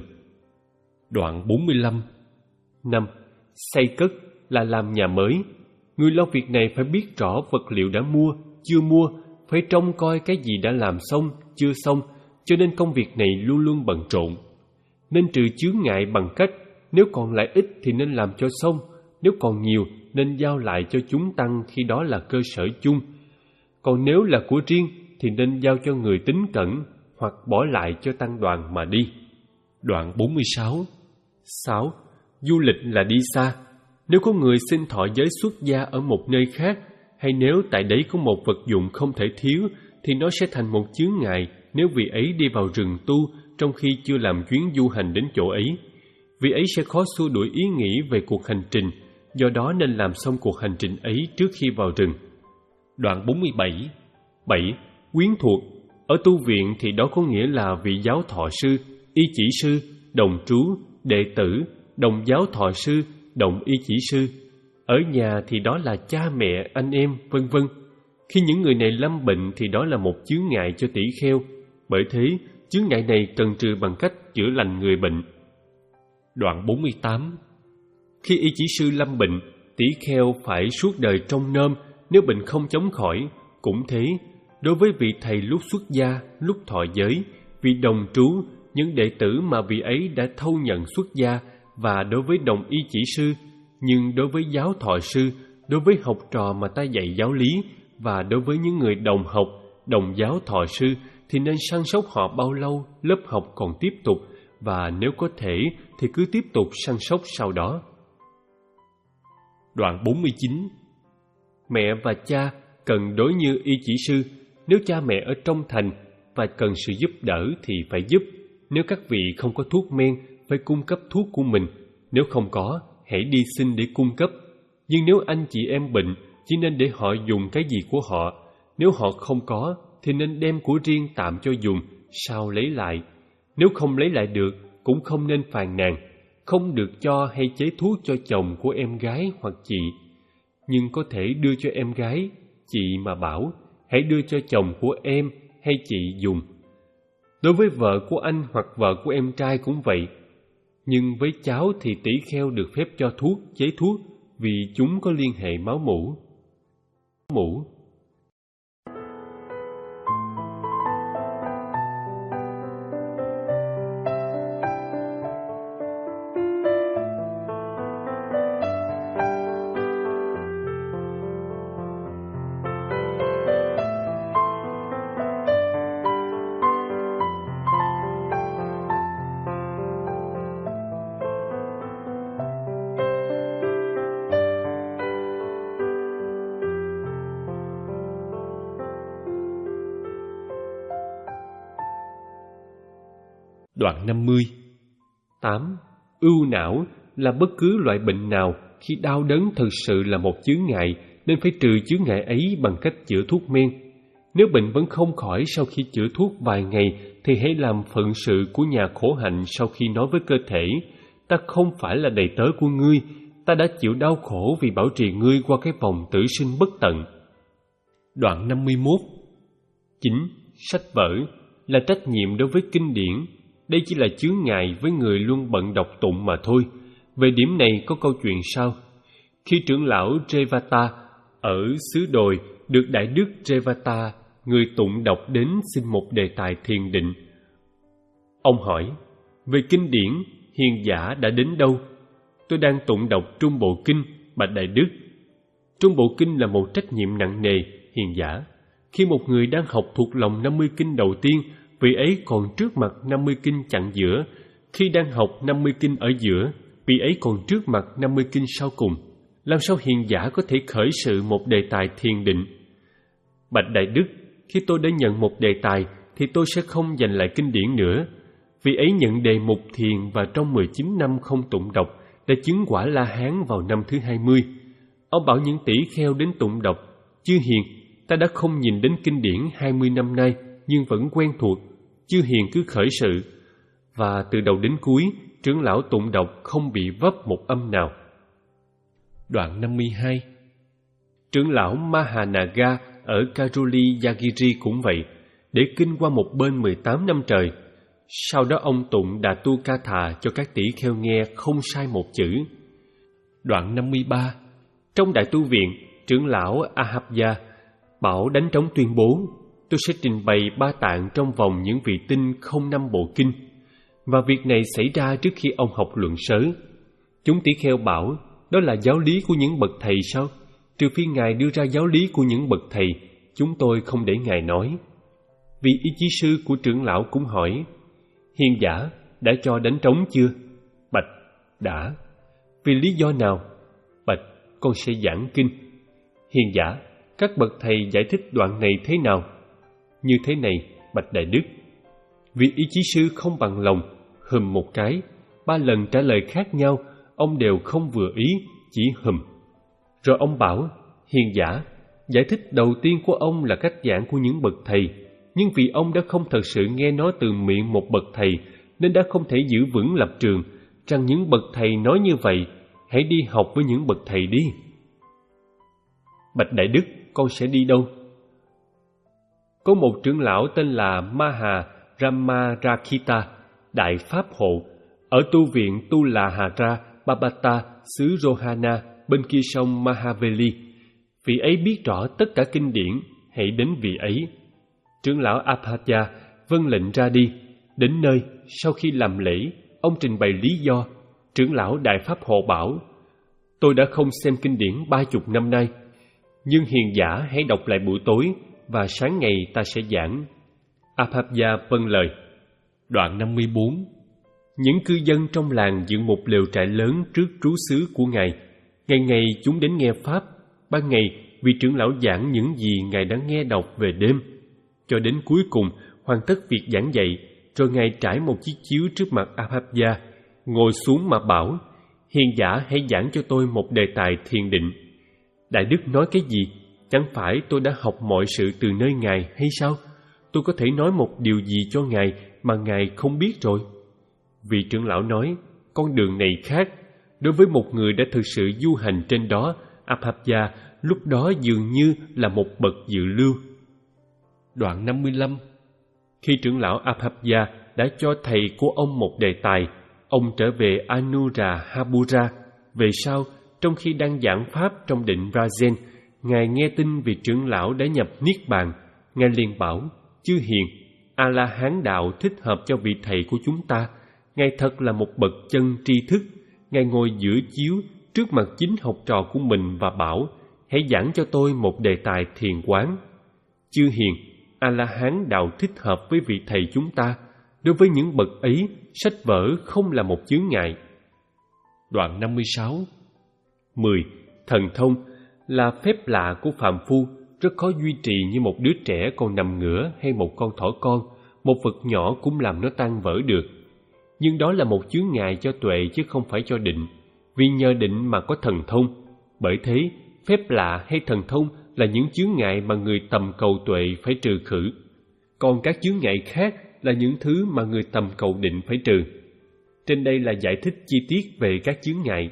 Đoạn bốn mươi lăm. năm. Xây cất là làm nhà mới. Người lo việc này phải biết rõ vật liệu đã mua, chưa mua, phải trông coi cái gì đã làm xong, chưa xong, cho nên công việc này luôn luôn bận rộn. Nên trừ chướng ngại bằng cách, nếu còn lại ít thì nên làm cho xong, nếu còn nhiều nên giao lại cho chúng tăng khi đó là cơ sở chung. Còn nếu là của riêng thì nên giao cho người tín cẩn hoặc bỏ lại cho tăng đoàn mà đi. Đoạn bốn mươi sáu. sáu. Du lịch là đi xa. Nếu có người xin thọ giới xuất gia ở một nơi khác, hay nếu tại đấy có một vật dụng không thể thiếu, thì nó sẽ thành một chướng ngại nếu vị ấy đi vào rừng tu trong khi chưa làm chuyến du hành đến chỗ ấy. Vị ấy sẽ khó xua đuổi ý nghĩ về cuộc hành trình, do đó nên làm xong cuộc hành trình ấy trước khi vào rừng. Đoạn bốn mươi bảy. bảy. Quyến thuộc. Ở tu viện thì đó có nghĩa là vị giáo thọ sư, y chỉ sư, đồng trú, đệ tử, đồng giáo thọ sư, đồng y chỉ sư. Ở nhà thì đó là cha mẹ, anh em, vân vân. Khi những người này lâm bệnh thì đó là một chướng ngại cho tỷ kheo. Bởi thế, chướng ngại này cần trừ bằng cách chữa lành người bệnh. Đoạn bốn mươi tám. Khi y chỉ sư lâm bệnh, tỷ kheo phải suốt đời trông nom nếu bệnh không chống khỏi. Cũng thế, đối với vị thầy lúc xuất gia, lúc thọ giới, vị đồng trú, những đệ tử mà vị ấy đã thâu nhận xuất gia, và đối với đồng y chỉ sư. Nhưng đối với giáo thọ sư, đối với học trò mà ta dạy giáo lý, và đối với những người đồng học, đồng giáo thọ sư, thì nên săn sóc họ bao lâu lớp học còn tiếp tục, và nếu có thể thì cứ tiếp tục săn sóc sau đó. Đoạn bốn mươi chín. Mẹ và cha cần đối như y chỉ sư. Nếu cha mẹ ở trong thành, và cần sự giúp đỡ thì phải giúp. Nếu các vị không có thuốc men, phải cung cấp thuốc của mình. Nếu không có, hãy đi xin để cung cấp. Nhưng nếu anh chị em bệnh, chỉ nên để họ dùng cái gì của họ. Nếu họ không có, thì nên đem của riêng tạm cho dùng, sau lấy lại. Nếu không lấy lại được, cũng không nên phàn nàn. Không được cho hay chế thuốc cho chồng của em gái hoặc chị. Nhưng có thể đưa cho em gái, chị mà bảo, hãy đưa cho chồng của em hay chị dùng. Đối với vợ của anh hoặc vợ của em trai cũng vậy. Nhưng với cháu thì tỷ kheo được phép cho thuốc, chế thuốc, vì chúng có liên hệ máu mủ. Mủ. Đoạn năm mươi. tám. Ưu não là bất cứ loại bệnh nào khi đau đớn thực sự là một chướng ngại, nên phải trừ chướng ngại ấy bằng cách chữa thuốc men. Nếu bệnh vẫn không khỏi sau khi chữa thuốc vài ngày, thì hãy làm phận sự của nhà khổ hạnh sau khi nói với cơ thể: ta không phải là đầy tớ của ngươi, ta đã chịu đau khổ vì bảo trì ngươi qua cái vòng tử sinh bất tận. Đoạn năm mươi mốt. chín. Sách vở là trách nhiệm đối với kinh điển. Đây chỉ là chướng ngại với người luôn bận đọc tụng mà thôi. Về điểm này có câu chuyện sau. Khi trưởng lão Jevata ở xứ đồi được Đại đức Jevata, người tụng đọc, đến xin một đề tài thiền định. Ông hỏi: về kinh điển, hiền giả đã đến đâu? Tôi đang tụng đọc Trung Bộ Kinh, bạch Đại đức. Trung Bộ Kinh là một trách nhiệm nặng nề, hiền giả. Khi một người đang học thuộc lòng năm mươi kinh đầu tiên, vị ấy còn trước mặt năm mươi kinh chặn giữa. Khi đang học năm mươi kinh ở giữa, vị ấy còn trước mặt năm mươi kinh sau cùng. Làm sao hiền giả có thể khởi sự một đề tài thiền định? Bạch Đại đức, khi tôi đã nhận một đề tài, thì tôi sẽ không dành lại kinh điển nữa. Vị ấy nhận đề mục thiền và trong mười chín năm không tụng đọc, đã chứng quả La Hán vào năm thứ hai mươi. Ông bảo những tỷ kheo đến tụng đọc: chư hiền, ta đã không nhìn đến kinh điển hai mươi năm nay, nhưng vẫn quen thuộc. Chư hiền cứ khởi sự. Và từ đầu đến cuối, trưởng lão tụng đọc không bị vấp một âm nào. Đoạn năm mươi hai. Trưởng lão Mahanaga ở Karoli Yagiri cũng vậy, để kinh qua một bên mười tám năm trời. Sau đó ông tụng Đà Tu Ca Thà cho các tỷ kheo nghe không sai một chữ. Đoạn năm mươi ba. Trong Đại Tu Viện, trưởng lão Ahabya bảo đánh trống tuyên bố: tôi sẽ trình bày ba tạng trong vòng những vị tinh không năm bộ kinh. Và việc này xảy ra trước khi ông học luận sớ. Chúng tỷ kheo bảo: đó là giáo lý của những bậc thầy sao? Trừ phi Ngài đưa ra giáo lý của những bậc thầy, chúng tôi không để Ngài nói. Vị ý chí sư của trưởng lão cũng hỏi: hiền giả, đã cho đánh trống chưa? Bạch: đã. Vì lý do nào? Bạch: con sẽ giảng kinh. Hiền giả, các bậc thầy giải thích đoạn này thế nào? Như thế này, bạch Đại đức. Vị ý chí sư không bằng lòng, hừm một cái. Ba lần trả lời khác nhau, ông đều không vừa ý, chỉ hừm. Rồi ông bảo: hiền giả, giải thích đầu tiên của ông là cách giảng của những bậc thầy, nhưng vì ông đã không thật sự nghe nó từ miệng một bậc thầy, nên đã không thể giữ vững lập trường rằng những bậc thầy nói như vậy, hãy đi học với những bậc thầy đi. Bạch Đại đức, con sẽ đi đâu? Có một trưởng lão tên là Maha Ramarakita, Đại Pháp Hộ, ở tu viện Tu Là Hà Ra Babata, xứ Rohana, bên kia sông Mahaveli. Vị ấy biết rõ tất cả kinh điển, hãy đến vị ấy. Trưởng lão Apatya vâng lệnh ra đi. Đến nơi, sau khi làm lễ, ông trình bày lý do. Trưởng lão Đại Pháp Hộ bảo: tôi đã không xem kinh điển ba chục năm nay, nhưng hiền giả hãy đọc lại buổi tối, và sáng ngày ta sẽ giảng. Apatya vâng lời. Đoạn năm mươi bốn. Những cư dân trong làng dựng một lều trại lớn trước trú xứ của Ngài. Ngày ngày chúng đến nghe Pháp. Ban ngày, vị trưởng lão giảng những gì Ngài đã nghe đọc về đêm. Cho đến cuối cùng, hoàn tất việc giảng dạy, rồi Ngài trải một chiếc chiếu trước mặt Abhaya, ngồi xuống mà bảo: Hiền giả, hãy giảng cho tôi một đề tài thiền định. Đại đức nói cái gì? Chẳng phải tôi đã học mọi sự từ nơi Ngài hay sao? Tôi có thể nói một điều gì cho Ngài mà Ngài không biết rồi? Vị trưởng lão nói: Con đường này khác. Đối với một người đã thực sự du hành trên đó, Abhaya lúc đó dường như là một bậc dự lưu. Đoạn năm mươi lăm. Khi trưởng lão Abhaya đã cho thầy của ông một đề tài, ông trở về Anuradhabura. Về sau, trong khi đang giảng pháp trong định Rajen, Ngài nghe tin vị trưởng lão đã nhập Niết Bàn. Ngài liền bảo: Chư hiền, A-la-hán đạo thích hợp cho vị thầy của chúng ta. Ngài thật là một bậc chân tri thức. Ngài ngồi giữa chiếu trước mặt chính học trò của mình và bảo: Hãy giảng cho tôi một đề tài thiền quán. Chư hiền, A-la-hán đạo thích hợp với vị thầy chúng ta. Đối với những bậc ấy, sách vở không là một chướng ngại. Đoạn năm mươi sáu. mười. Thần thông là phép lạ của phàm phu, rất khó duy trì như một đứa trẻ còn nằm ngửa hay một con thỏ con. Một vật nhỏ cũng làm nó tan vỡ được. Nhưng đó là một chướng ngại cho tuệ chứ không phải cho định, vì nhờ định mà có thần thông. Bởi thế, phép lạ hay thần thông là những chướng ngại mà người tầm cầu tuệ phải trừ khử. Còn các chướng ngại khác là những thứ mà người tầm cầu định phải trừ. Trên đây là giải thích chi tiết về các chướng ngại.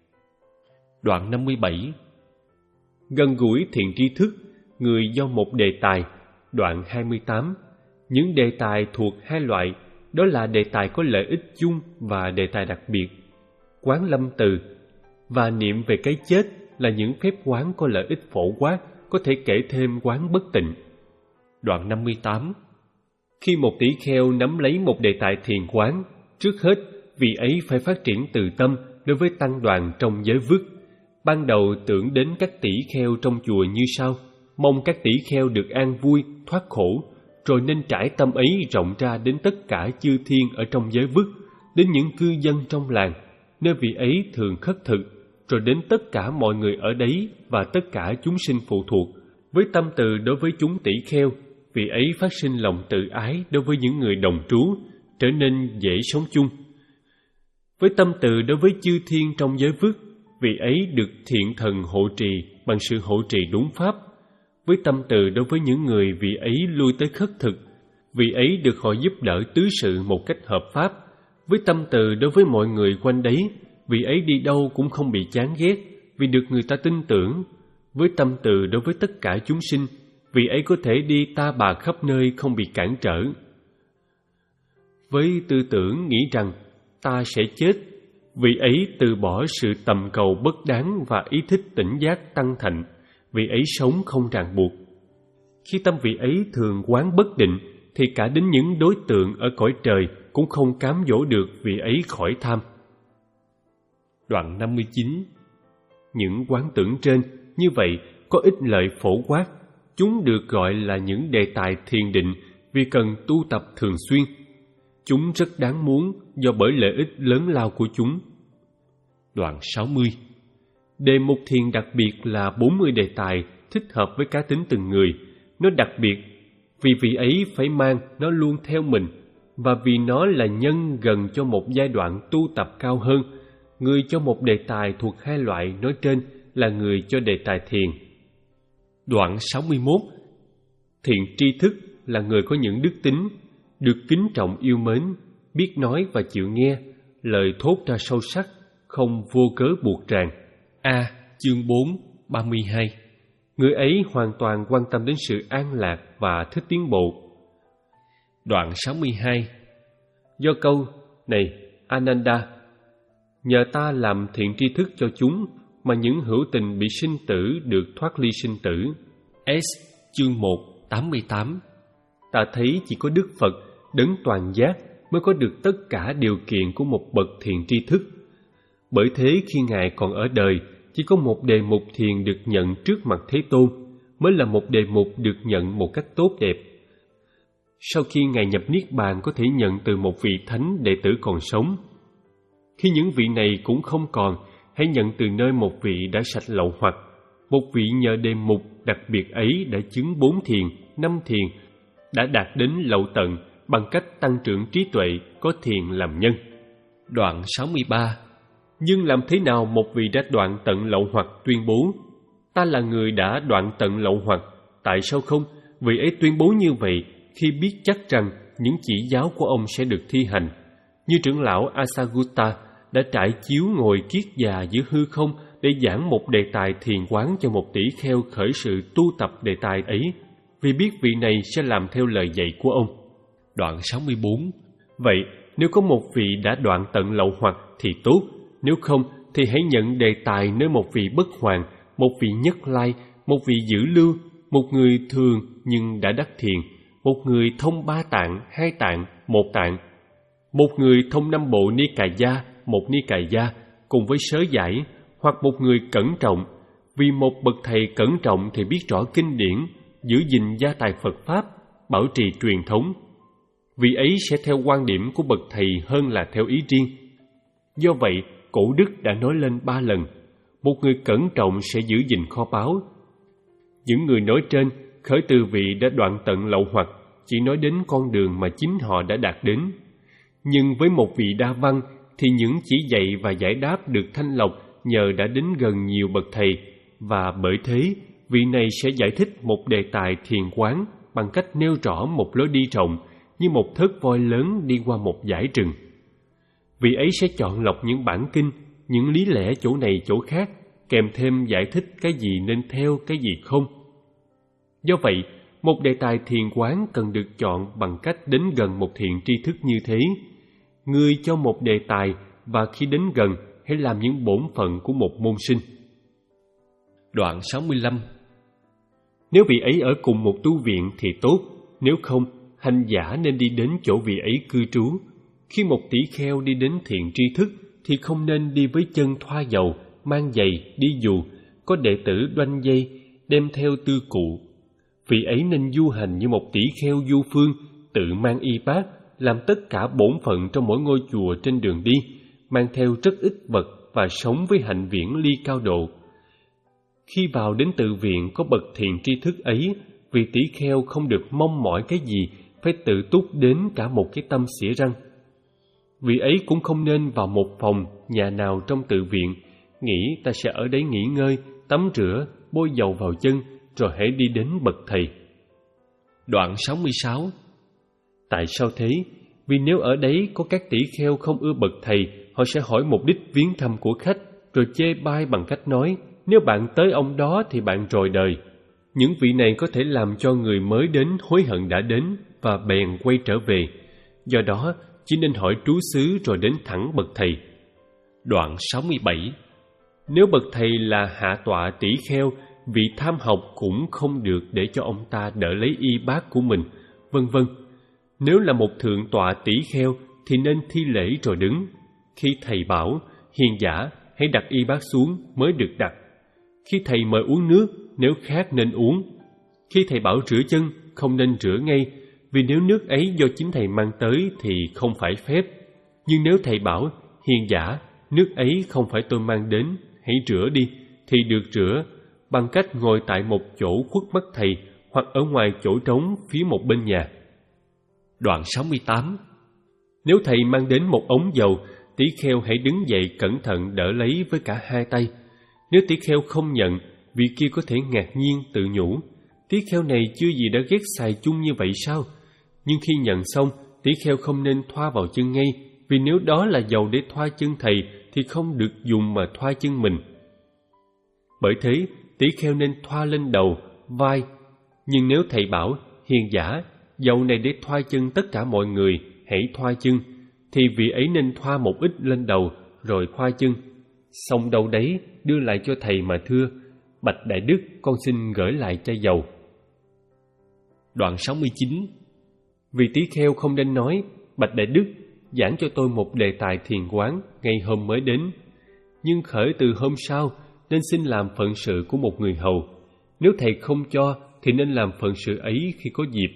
Đoạn năm mươi bảy. Gần gũi thiện tri thức, người do một đề tài. Đoạn hai mươi tám. Những đề tài thuộc hai loại, đó là đề tài có lợi ích chung và đề tài đặc biệt. Quán lâm từ và niệm về cái chết là những phép quán có lợi ích phổ quát, có thể kể thêm quán bất tịnh. Đoạn năm mươi tám. Khi một tỷ kheo nắm lấy một đề tài thiền quán, trước hết vị ấy phải phát triển từ tâm đối với tăng đoàn trong giới vức. Ban đầu tưởng đến các tỷ kheo trong chùa như sau: mong các tỷ kheo được an vui, thoát khổ, rồi nên trải tâm ấy rộng ra đến tất cả chư thiên ở trong giới vức, đến những cư dân trong làng, nơi vị ấy thường khất thực, rồi đến tất cả mọi người ở đấy và tất cả chúng sinh phụ thuộc. Với tâm từ đối với chúng tỷ kheo, vị ấy phát sinh lòng tự ái đối với những người đồng trú, trở nên dễ sống chung. Với tâm từ đối với chư thiên trong giới vức, vị ấy được thiện thần hộ trì bằng sự hộ trì đúng pháp. Với tâm từ đối với những người vị ấy lui tới khất thực, vị ấy được họ giúp đỡ tứ sự một cách hợp pháp. Với tâm từ đối với mọi người quanh đấy, vị ấy đi đâu cũng không bị chán ghét vì được người ta tin tưởng. Với tâm từ đối với tất cả chúng sinh, vị ấy có thể đi ta bà khắp nơi không bị cản trở. Với tư tưởng nghĩ rằng ta sẽ chết, vị ấy từ bỏ sự tầm cầu bất đáng và ý thích tỉnh giác tăng thạnh. Vị ấy sống không ràng buộc. Khi tâm vị ấy thường quán bất định, thì cả đến những đối tượng ở cõi trời cũng không cám dỗ được vị ấy khỏi tham. Đoạn năm mươi chín. Những quán tưởng trên như vậy có ích lợi phổ quát. Chúng được gọi là những đề tài thiền định vì cần tu tập thường xuyên. Chúng rất đáng muốn do bởi lợi ích lớn lao của chúng. Đoạn sáu mươi. Đề mục thiền đặc biệt là bốn mươi đề tài thích hợp với cá tính từng người. Nó đặc biệt vì vị ấy phải mang nó luôn theo mình, và vì nó là nhân gần cho một giai đoạn tu tập cao hơn. Người cho một đề tài thuộc hai loại nói trên là người cho đề tài thiền. Đoạn sáu mươi mốt. Thiện tri thức là người có những đức tính, được kính trọng yêu mến, biết nói và chịu nghe, lời thốt ra sâu sắc, không vô cớ buộc ràng. A. Chương bốn, ba mươi hai. Người ấy hoàn toàn quan tâm đến sự an lạc và thích tiến bộ. Đoạn sáu mươi hai. Do câu: Này Ananda, nhờ ta làm thiện tri thức cho chúng mà những hữu tình bị sinh tử được thoát ly sinh tử. S. Chương một, tám mươi tám. Ta thấy chỉ có Đức Phật, đấng toàn giác, mới có được tất cả điều kiện của một bậc thiện tri thức. Bởi thế khi Ngài còn ở đời, chỉ có một đề mục thiền được nhận trước mặt Thế Tôn, mới là một đề mục được nhận một cách tốt đẹp. Sau khi Ngài nhập Niết Bàn có thể nhận từ một vị thánh đệ tử còn sống. Khi những vị này cũng không còn, hãy nhận từ nơi một vị đã sạch lậu hoặc, một vị nhờ đề mục đặc biệt ấy đã chứng bốn thiền, năm thiền, đã đạt đến lậu tận bằng cách tăng trưởng trí tuệ có thiền làm nhân. Đoạn sáu mươi ba. Nhưng làm thế nào một vị đã đoạn tận lậu hoặc tuyên bố: ta là người đã đoạn tận lậu hoặc? Tại sao không? Vị ấy tuyên bố như vậy khi biết chắc rằng những chỉ giáo của ông sẽ được thi hành. Như trưởng lão Asagutta đã trải chiếu ngồi kiết già giữa hư không để giảng một đề tài thiền quán cho một tỷ kheo khởi sự tu tập đề tài ấy, vì biết vị này sẽ làm theo lời dạy của ông. Đoạn sáu mươi bốn. Vậy, nếu có một vị đã đoạn tận lậu hoặc thì tốt, nếu không thì hãy nhận đề tài nơi một vị bất hoàn, một vị nhất lai, một vị giữ lưu, một người thường nhưng đã đắc thiền, một người thông ba tạng, hai tạng, một tạng, một người thông năm bộ ni cà gia, một ni cà gia, cùng với sớ giải, hoặc một người cẩn trọng, vì một bậc thầy cẩn trọng thì biết rõ kinh điển, giữ gìn gia tài Phật Pháp, bảo trì truyền thống. Vị ấy sẽ theo quan điểm của bậc thầy hơn là theo ý riêng. Do vậy, cổ đức đã nói lên ba lần, một người cẩn trọng sẽ giữ gìn kho báu. Những người nói trên khởi từ vị đã đoạn tận lậu hoặc chỉ nói đến con đường mà chính họ đã đạt đến. Nhưng với một vị đa văn thì những chỉ dạy và giải đáp được thanh lọc nhờ đã đến gần nhiều bậc thầy, và bởi thế vị này sẽ giải thích một đề tài thiền quán bằng cách nêu rõ một lối đi rộng như một thớt voi lớn đi qua một dải rừng. Vị ấy sẽ chọn lọc những bản kinh, những lý lẽ chỗ này chỗ khác, kèm thêm giải thích cái gì nên theo, cái gì không. Do vậy, một đề tài thiền quán cần được chọn bằng cách đến gần một thiện tri thức như thế. Ngươi cho một đề tài, và khi đến gần, hãy làm những bổn phận của một môn sinh. Đoạn sáu mươi lăm. Nếu vị ấy ở cùng một tu viện thì tốt, nếu không, hành giả nên đi đến chỗ vị ấy cư trú. Khi một tỷ kheo đi đến thiện tri thức thì không nên đi với chân thoa dầu, mang giày, đi dù, có đệ tử đoanh dây, đem theo tư cụ. Vị ấy nên du hành như một tỷ kheo du phương, tự mang y bát, làm tất cả bổn phận trong mỗi ngôi chùa trên đường đi, mang theo rất ít vật và sống với hạnh viễn ly cao độ. Khi vào đến tự viện có bậc thiện tri thức ấy, vị tỷ kheo không được mong mỏi cái gì, phải tự túc đến cả một cái tâm xỉa răng. Vị ấy cũng không nên vào một phòng, nhà nào trong tự viện, nghĩ ta sẽ ở đấy nghỉ ngơi, tắm rửa, bôi dầu vào chân, rồi hãy đi đến bậc thầy. Đoạn sáu mươi sáu. Tại sao thế? Vì nếu ở đấy có các tỷ kheo không ưa bậc thầy, họ sẽ hỏi mục đích viếng thăm của khách, rồi chê bai bằng cách nói, nếu bạn tới ông đó thì bạn rồi đời. Những vị này có thể làm cho người mới đến hối hận đã đến và bèn quay trở về. Do đó, chỉ nên hỏi trú xứ rồi đến thẳng bậc thầy. Đoạn sáu mươi bảy. Nếu bậc thầy là hạ tọa tỷ kheo, vị tham học cũng không được để cho ông ta đỡ lấy y bát của mình, vân vân. Nếu là một thượng tọa tỷ kheo thì nên thi lễ rồi đứng. Khi thầy bảo, hiền giả, hãy đặt y bát xuống mới được đặt. Khi thầy mời uống nước, nếu khát nên uống. Khi thầy bảo rửa chân, không nên rửa ngay, vì nếu nước ấy do chính thầy mang tới thì không phải phép. Nhưng nếu thầy bảo, hiền giả, nước ấy không phải tôi mang đến, hãy rửa đi, thì được rửa bằng cách ngồi tại một chỗ khuất mắt thầy hoặc ở ngoài chỗ trống phía một bên nhà. Đoạn sáu mươi tám. Nếu thầy mang đến một ống dầu, tỷ kheo hãy đứng dậy cẩn thận đỡ lấy với cả hai tay. Nếu tỷ kheo không nhận, vị kia có thể ngạc nhiên tự nhủ, tỷ kheo này chưa gì đã ghét xài chung như vậy sao? Nhưng khi nhận xong, tỷ kheo không nên thoa vào chân ngay, vì nếu đó là dầu để thoa chân thầy thì không được dùng mà thoa chân mình. Bởi thế, tỷ kheo nên thoa lên đầu, vai. Nhưng nếu thầy bảo, hiền giả, dầu này để thoa chân tất cả mọi người, hãy thoa chân, thì vị ấy nên thoa một ít lên đầu rồi thoa chân. Xong đâu đấy, đưa lại cho thầy mà thưa, bạch đại đức, con xin gửi lại chai dầu. Đoạn sáu mươi chín. Vì tỷ kheo không nên nói, bạch đại đức, giảng cho tôi một đề tài thiền quán ngay hôm mới đến, nhưng khởi từ hôm sau nên xin làm phận sự của một người hầu. Nếu thầy không cho thì nên làm phận sự ấy khi có dịp.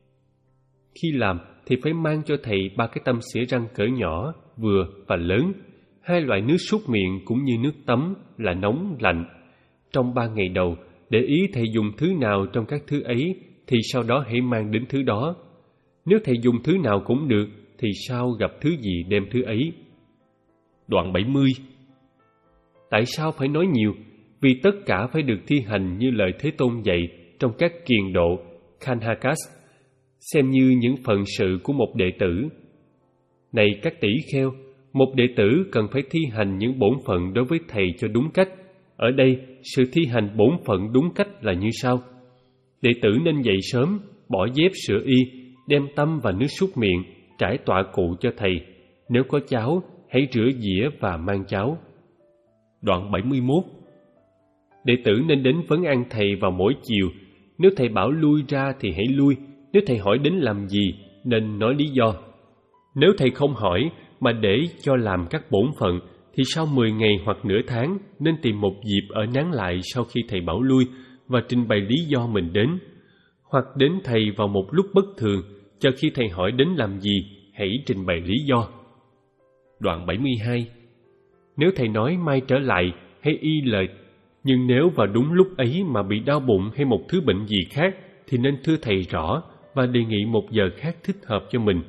Khi làm thì phải mang cho thầy ba cái tăm xỉa răng cỡ nhỏ, vừa và lớn, hai loại nước súc miệng cũng như nước tắm là nóng lạnh. Trong ba ngày đầu, để ý thầy dùng thứ nào trong các thứ ấy thì sau đó hãy mang đến thứ đó. Nếu thầy dùng thứ nào cũng được, thì sao gặp thứ gì đem thứ ấy. Đoạn bảy mươi. Tại sao phải nói nhiều? Vì tất cả phải được thi hành như lời Thế Tôn dạy trong các kiền độ Khanhakas, xem như những phận sự của một đệ tử. Này các tỷ kheo, một đệ tử cần phải thi hành những bổn phận đối với thầy cho đúng cách. Ở đây, sự thi hành bổn phận đúng cách là như sau. Đệ tử nên dậy sớm, bỏ dép sửa y, đem tăm và nước súc miệng, trải tọa cụ cho thầy. Nếu có cháo, hãy rửa dĩa và mang cháo. Đoạn bảy mươi mốt. Đệ tử nên đến vấn an thầy vào mỗi chiều. Nếu thầy bảo lui ra thì hãy lui. Nếu thầy hỏi đến làm gì, nên nói lý do. Nếu thầy không hỏi mà để cho làm các bổn phận, thì sau mười ngày hoặc nửa tháng nên tìm một dịp ở nán lại sau khi thầy bảo lui và trình bày lý do mình đến. Hoặc đến thầy vào một lúc bất thường, cho khi thầy hỏi đến làm gì, hãy trình bày lý do. Đoạn bảy mươi hai. Nếu thầy nói mai trở lại, hãy y lời. Nhưng nếu vào đúng lúc ấy mà bị đau bụng hay một thứ bệnh gì khác, thì nên thưa thầy rõ và đề nghị một giờ khác thích hợp cho mình.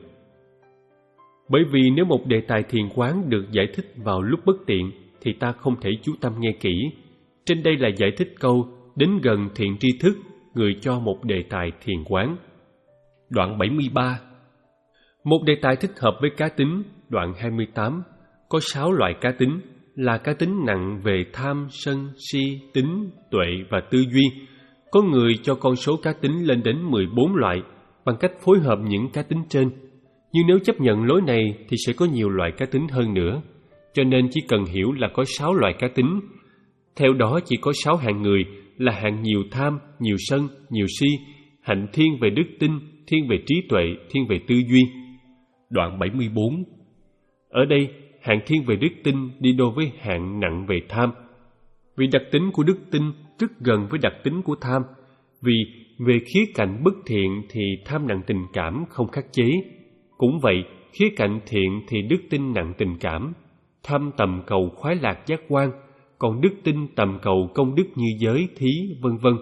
Bởi vì nếu một đề tài thiền quán được giải thích vào lúc bất tiện, thì ta không thể chú tâm nghe kỹ. Trên đây là giải thích câu đến gần thiện tri thức, người cho một đề tài thiền quán. Đoạn bảy mươi ba. Một đề tài thích hợp với cá tính. Đoạn hai mươi tám. Có sáu loại cá tính, là cá tính nặng về tham, sân, si, tính, tuệ và tư duy. Có người cho con số cá tính lên đến mười bốn loại bằng cách phối hợp những cá tính trên. Nhưng nếu chấp nhận lối này thì sẽ có nhiều loại cá tính hơn nữa. Cho nên chỉ cần hiểu là có sáu loại cá tính. Theo đó chỉ có sáu hạng người là hạng nhiều tham, nhiều sân, nhiều si, hạnh thiên về đức tin, thiên về trí tuệ, thiên về tư duy. Đoạn bảy mươi bốn. Ở đây, hạng thiên về đức tin đi đôi với hạng nặng về tham. Vì đặc tính của đức tin rất gần với đặc tính của tham. Vì về khía cạnh bất thiện thì tham nặng tình cảm không khắc chế. Cũng vậy, khía cạnh thiện thì đức tin nặng tình cảm. Tham tầm cầu khoái lạc giác quan, còn đức tin tầm cầu công đức như giới, thí, vân vân.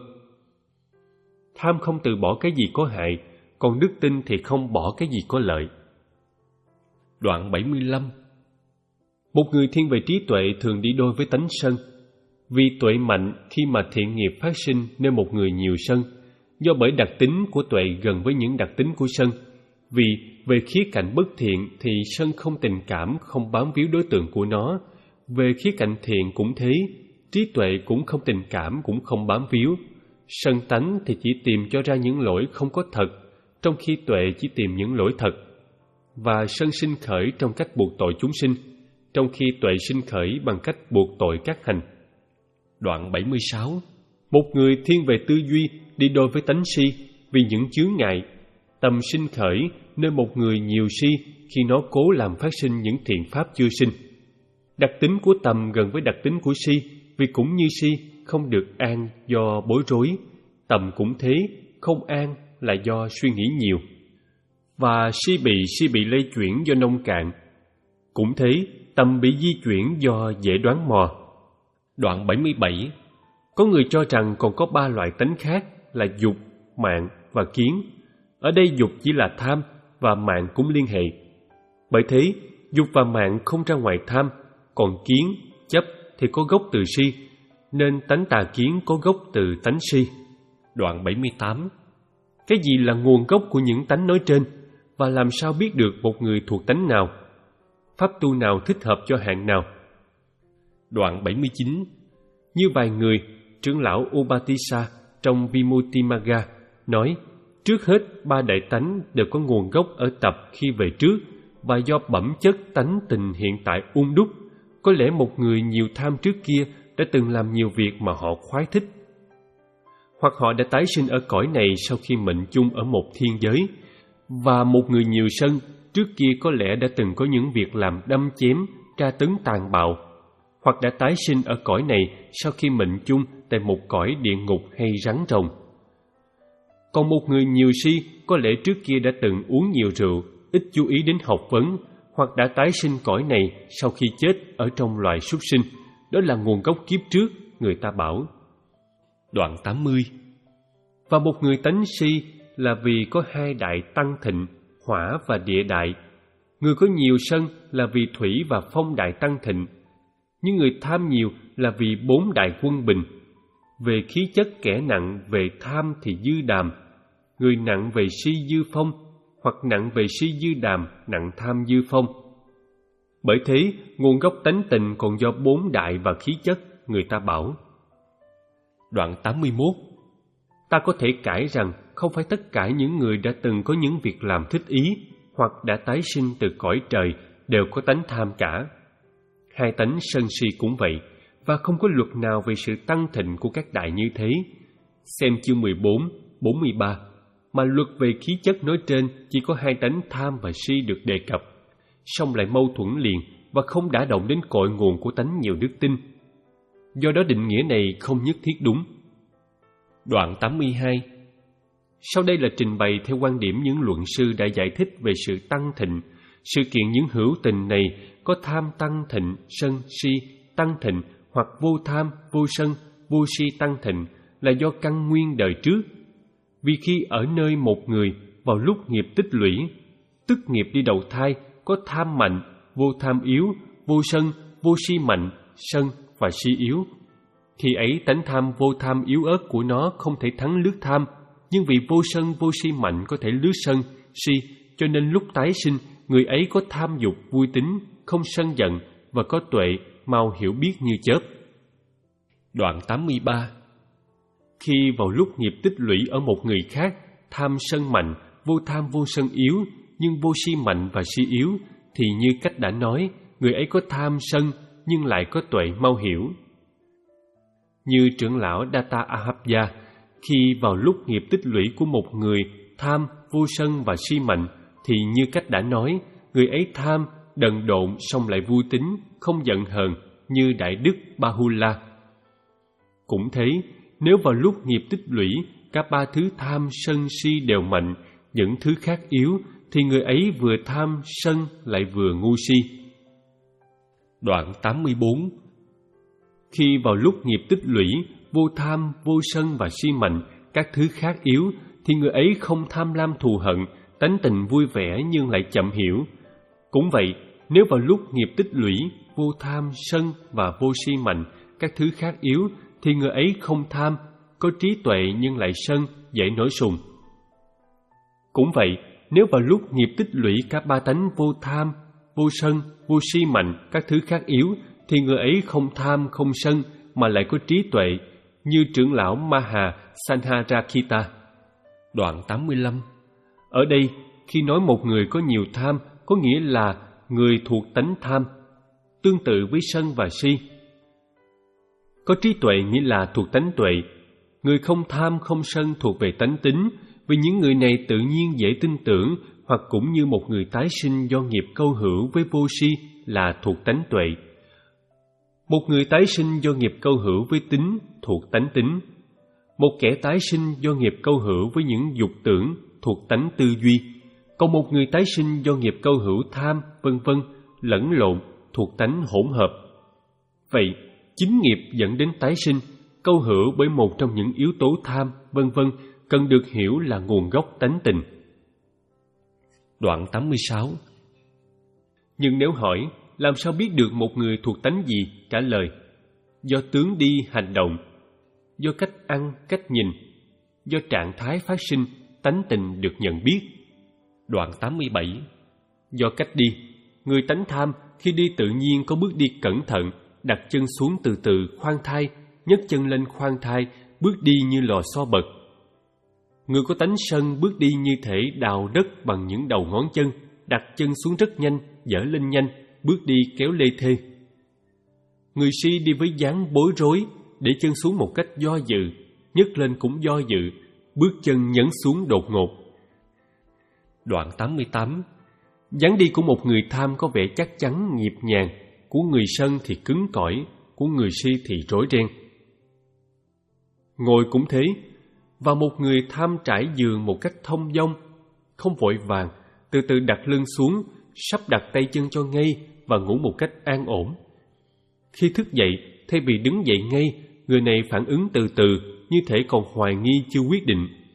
Tham không từ bỏ cái gì có hại, còn đức tin thì không bỏ cái gì có lợi. Đoạn bảy mươi lăm. Một người thiên về trí tuệ thường đi đôi với tánh sân. Vì tuệ mạnh khi mà thiện nghiệp phát sinh nên một người nhiều sân, do bởi đặc tính của tuệ gần với những đặc tính của sân. Vì về khía cạnh bất thiện thì sân không tình cảm, không bám víu đối tượng của nó. Về khía cạnh thiện cũng thế, trí tuệ cũng không tình cảm, cũng không bám víu. Sân tánh thì chỉ tìm cho ra những lỗi không có thật, trong khi tuệ chỉ tìm những lỗi thật. Và sân sinh khởi trong cách buộc tội chúng sinh, trong khi tuệ sinh khởi bằng cách buộc tội các hành. Đoạn bảy mươi sáu. Một người thiên về tư duy đi đôi với tánh si vì những chướng ngại. Tầm sinh khởi nên một người nhiều si khi nó cố làm phát sinh những thiện pháp chưa sinh. Đặc tính của tầm gần với đặc tính của si, vì cũng như si không được an do bối rối. Tầm cũng thế, không an là do suy nghĩ nhiều. Và si bị si bị lây chuyển do nông cạn. Cũng thế, tầm bị di chuyển do dễ đoán mò. Đoạn bảy mươi bảy. Có người cho rằng còn có ba loại tánh khác là dục, mạng và kiến. Ở đây dục chỉ là tham và mạng cũng liên hệ. Bởi thế, dục và mạng không ra ngoài tham, còn kiến, chấp thì có gốc từ si, nên tánh tà kiến có gốc từ tánh si. Đoạn bảy mươi tám. Cái gì là nguồn gốc của những tánh nói trên, và làm sao biết được một người thuộc tánh nào? Pháp tu nào thích hợp cho hạng nào? Đoạn bảy mươi chín. Như vài người, trưởng lão Ubatissa trong Vimuttimagga nói, trước hết ba đại tánh đều có nguồn gốc ở tập khi về trước, và do bẩm chất tánh tình hiện tại ung đúc. Có lẽ một người nhiều tham trước kia đã từng làm nhiều việc mà họ khoái thích, hoặc họ đã tái sinh ở cõi này sau khi mệnh chung ở một thiên giới. Và một người nhiều sân trước kia có lẽ đã từng có những việc làm đâm chém, tra tấn tàn bạo, hoặc đã tái sinh ở cõi này sau khi mệnh chung tại một cõi địa ngục hay rắn rồng. Còn một người nhiều si có lẽ trước kia đã từng uống nhiều rượu, ít chú ý đến học vấn, hoặc đã tái sinh cõi này sau khi chết ở trong loài súc sinh. Đó là nguồn gốc kiếp trước, người ta bảo. Đoạn tám mươi. Và một người tánh si là vì có hai đại tăng thịnh, hỏa và địa đại. Người có nhiều sân là vì thủy và phong đại tăng thịnh. Nhưng người tham nhiều là vì bốn đại quân bình. Về khí chất kẻ nặng về tham thì dư đàm, người nặng về si dư phong, hoặc nặng về si dư đàm, nặng tham dư phong. Bởi thế, nguồn gốc tánh tình còn do bốn đại và khí chất, người ta bảo. Đoạn tám mươi mốt. Ta có thể cãi rằng không phải tất cả những người đã từng có những việc làm thích ý hoặc đã tái sinh từ cõi trời đều có tánh tham cả. Hai tánh sân si cũng vậy, và không có luật nào về sự tăng thịnh của các đại như thế. Xem chương mười bốn, bốn mươi ba, mà luật về khí chất nói trên chỉ có hai tánh tham và si được đề cập, song lại mâu thuẫn liền và không đả động đến cội nguồn của tánh nhiều đức tin. Do đó định nghĩa này không nhất thiết đúng. Đoạn tám mươi hai. Sau đây là trình bày theo quan điểm những luận sư đã giải thích về sự tăng thịnh. Sự kiện những hữu tình này có tham tăng thịnh, sân si tăng thịnh, hoặc vô tham, vô sân, vô si tăng thịnh là do căn nguyên đời trước. Vì khi ở nơi một người vào lúc nghiệp tích lũy, tức nghiệp đi đầu thai, có tham mạnh, vô tham yếu, vô sân, vô si mạnh, sân và si yếu, thì ấy tánh tham vô tham yếu ớt của nó không thể thắng lướt tham, nhưng vì vô sân vô si mạnh có thể lướt sân, si, cho nên lúc tái sinh, người ấy có tham dục vui tính, không sân giận và có tuệ, mau hiểu biết như chớp. Đoạn tám mươi ba. Khi vào lúc nghiệp tích lũy ở một người khác, tham sân mạnh, vô tham vô sân yếu, nhưng vô si mạnh và si yếu, thì như cách đã nói, người ấy có tham sân nhưng lại có tuệ mau hiểu. Như trưởng lão Datta Ahabya, khi vào lúc nghiệp tích lũy của một người tham, vô sân và si mạnh, thì như cách đã nói, người ấy tham, đần độn song lại vui tính, không giận hờn, như Đại Đức Bahula. Cũng thế, nếu vào lúc nghiệp tích lũy, cả ba thứ tham, sân, si đều mạnh, những thứ khác yếu, thì người ấy vừa tham, sân lại vừa ngu si. Đoạn tám mươi bốn. Khi vào lúc nghiệp tích lũy, vô tham, vô sân và si mạnh, các thứ khác yếu, thì người ấy không tham lam thù hận, tánh tình vui vẻ nhưng lại chậm hiểu. Cũng vậy, nếu vào lúc nghiệp tích lũy, vô tham, sân và vô si mạnh, các thứ khác yếu, thì người ấy không tham, có trí tuệ nhưng lại sân, dễ nổi sùng. Cũng vậy, nếu vào lúc nghiệp tích lũy cả ba tánh vô tham, vô sân, vô si mạnh, các thứ khác yếu, thì người ấy không tham, không sân, mà lại có trí tuệ, như trưởng lão Maha Sanharakita. Đoạn tám mươi lăm. Ở đây, khi nói một người có nhiều tham, có nghĩa là người thuộc tánh tham, tương tự với sân và si. Có trí tuệ nghĩa là thuộc tánh tuệ. Người không tham, không sân thuộc về tánh tính, vì những người này tự nhiên dễ tin tưởng, hoặc cũng như một người tái sinh do nghiệp câu hữu với vô si là thuộc tánh tuệ. Một người tái sinh do nghiệp câu hữu với tính thuộc tánh tính. Một kẻ tái sinh do nghiệp câu hữu với những dục tưởng thuộc tánh tư duy. Còn một người tái sinh do nghiệp câu hữu tham, vân vân, lẫn lộn thuộc tánh hỗn hợp. Vậy, chính nghiệp dẫn đến tái sinh, câu hữu bởi một trong những yếu tố tham, vân vân, cần được hiểu là nguồn gốc tánh tình. Đoạn tám mươi sáu. Nhưng nếu hỏi, làm sao biết được một người thuộc tánh gì? Trả lời, do tướng đi hành động, do cách ăn, cách nhìn, do trạng thái phát sinh, tánh tình được nhận biết. Đoạn tám mươi bảy. Do cách đi, người tánh tham khi đi tự nhiên có bước đi cẩn thận, đặt chân xuống từ từ khoan thai, nhấc chân lên khoan thai, bước đi như lò xo bật. Người có tánh sân bước đi như thể đào đất bằng những đầu ngón chân, đặt chân xuống rất nhanh, dở lên nhanh, bước đi kéo lê thê. Người si đi với dáng bối rối, để chân xuống một cách do dự, nhấc lên cũng do dự, bước chân nhấn xuống đột ngột. Đoạn tám mươi tám. Dáng đi của một người tham có vẻ chắc chắn, nhịp nhàng, của người sân thì cứng cỏi, của người si thì rối ren. Ngồi cũng thế, và một người tham trải giường một cách thông dong, không vội vàng, từ từ đặt lưng xuống, sắp đặt tay chân cho ngay và ngủ một cách an ổn. Khi thức dậy, thay vì đứng dậy ngay, người này phản ứng từ từ, như thể còn hoài nghi chưa quyết định,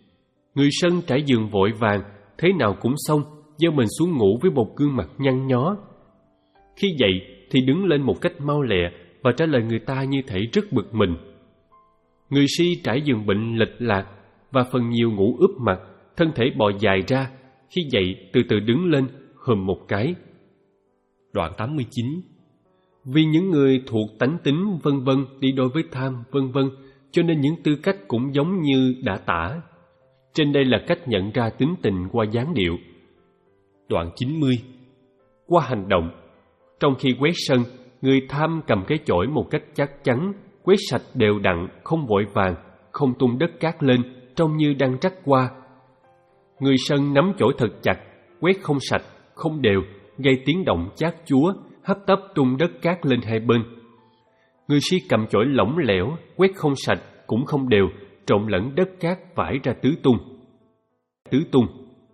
Người sân trải giường vội vàng, thế nào cũng xong, gieo mình xuống ngủ với một gương mặt nhăn nhó. Khi dậy thì đứng lên một cách mau lẹ và trả lời người ta như thể rất bực mình. Người si trải giường bệnh lệch lạc và phần nhiều ngủ úp mặt, thân thể bò dài ra, khi dậy từ từ đứng lên, hùm một cái. Đoạn tám mươi chín. Vì những người thuộc tánh tính vân vân đi đôi với tham vân vân, cho nên những tư cách cũng giống như đã tả. Trên đây là cách nhận ra tính tình qua dáng điệu. Đoạn chín mươi. Qua hành động. Trong khi quét sân, người tham cầm cái chổi một cách chắc chắn, quét sạch đều đặn, không vội vàng, không tung đất cát lên, trông như đang trắc qua. Người sân nắm chổi thật chặt, quét không sạch, không đều, gây tiếng động chát chúa, hấp tấp tung đất cát lên hai bên. Người si cầm chổi lỏng lẻo, quét không sạch, cũng không đều, trộn lẫn đất cát vãi ra tứ tung. Tứ tung.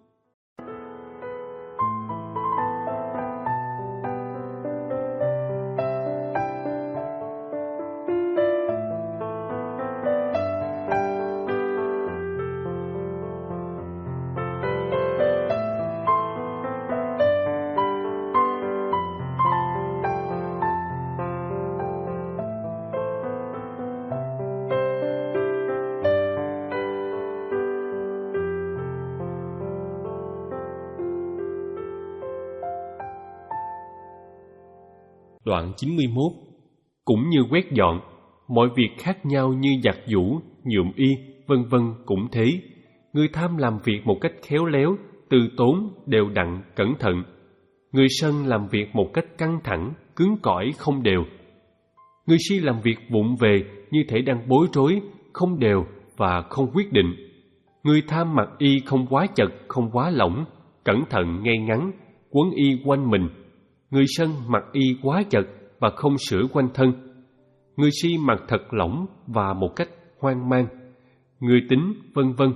Đoạn chín mươi mốt. Cũng như quét dọn, mọi việc khác nhau như giặt giũ, nhuộm y, vân vân cũng thế. Người tham làm việc một cách khéo léo, từ tốn, đều đặn, cẩn thận. Người sân làm việc một cách căng thẳng, cứng cỏi, không đều. Người si làm việc vụng về, như thể đang bối rối, không đều và không quyết định. Người tham mặc y không quá chật, không quá lỏng, cẩn thận ngay ngắn, quấn y quanh mình. Người sân mặc y quá chật và không sửa quanh thân. Người si mặc thật lỏng và một cách hoang mang. Người tính vân vân.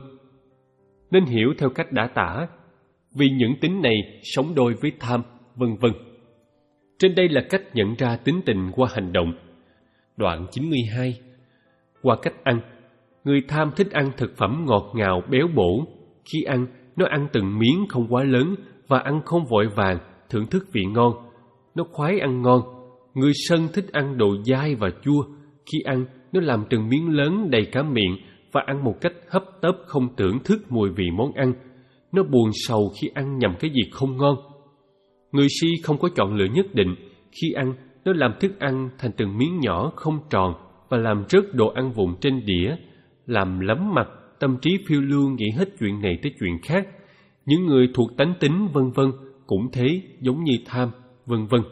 Nên hiểu theo cách đã tả, vì những tính này sống đôi với tham vân vân. Trên đây là cách nhận ra tính tình qua hành động. Đoạn chín mươi hai. Qua cách ăn. Người tham thích ăn thực phẩm ngọt ngào béo bổ. Khi ăn, nó ăn từng miếng không quá lớn và ăn không vội vàng, thưởng thức vị ngon. Nó khoái ăn ngon. Người sân thích ăn đồ dai và chua. Khi ăn, nó làm từng miếng lớn đầy cả miệng và ăn một cách hấp tấp, không thưởng thức mùi vị món ăn. Nó buồn sầu khi ăn nhằm cái gì không ngon. Người si không có chọn lựa nhất định. Khi ăn, nó làm thức ăn thành từng miếng nhỏ không tròn và làm rớt đồ ăn vụn trên đĩa, làm lấm mặt, tâm trí phiêu lưu nghĩ hết chuyện này tới chuyện khác. Những người thuộc tánh tính vân vân cũng thế, giống như tham vân vân.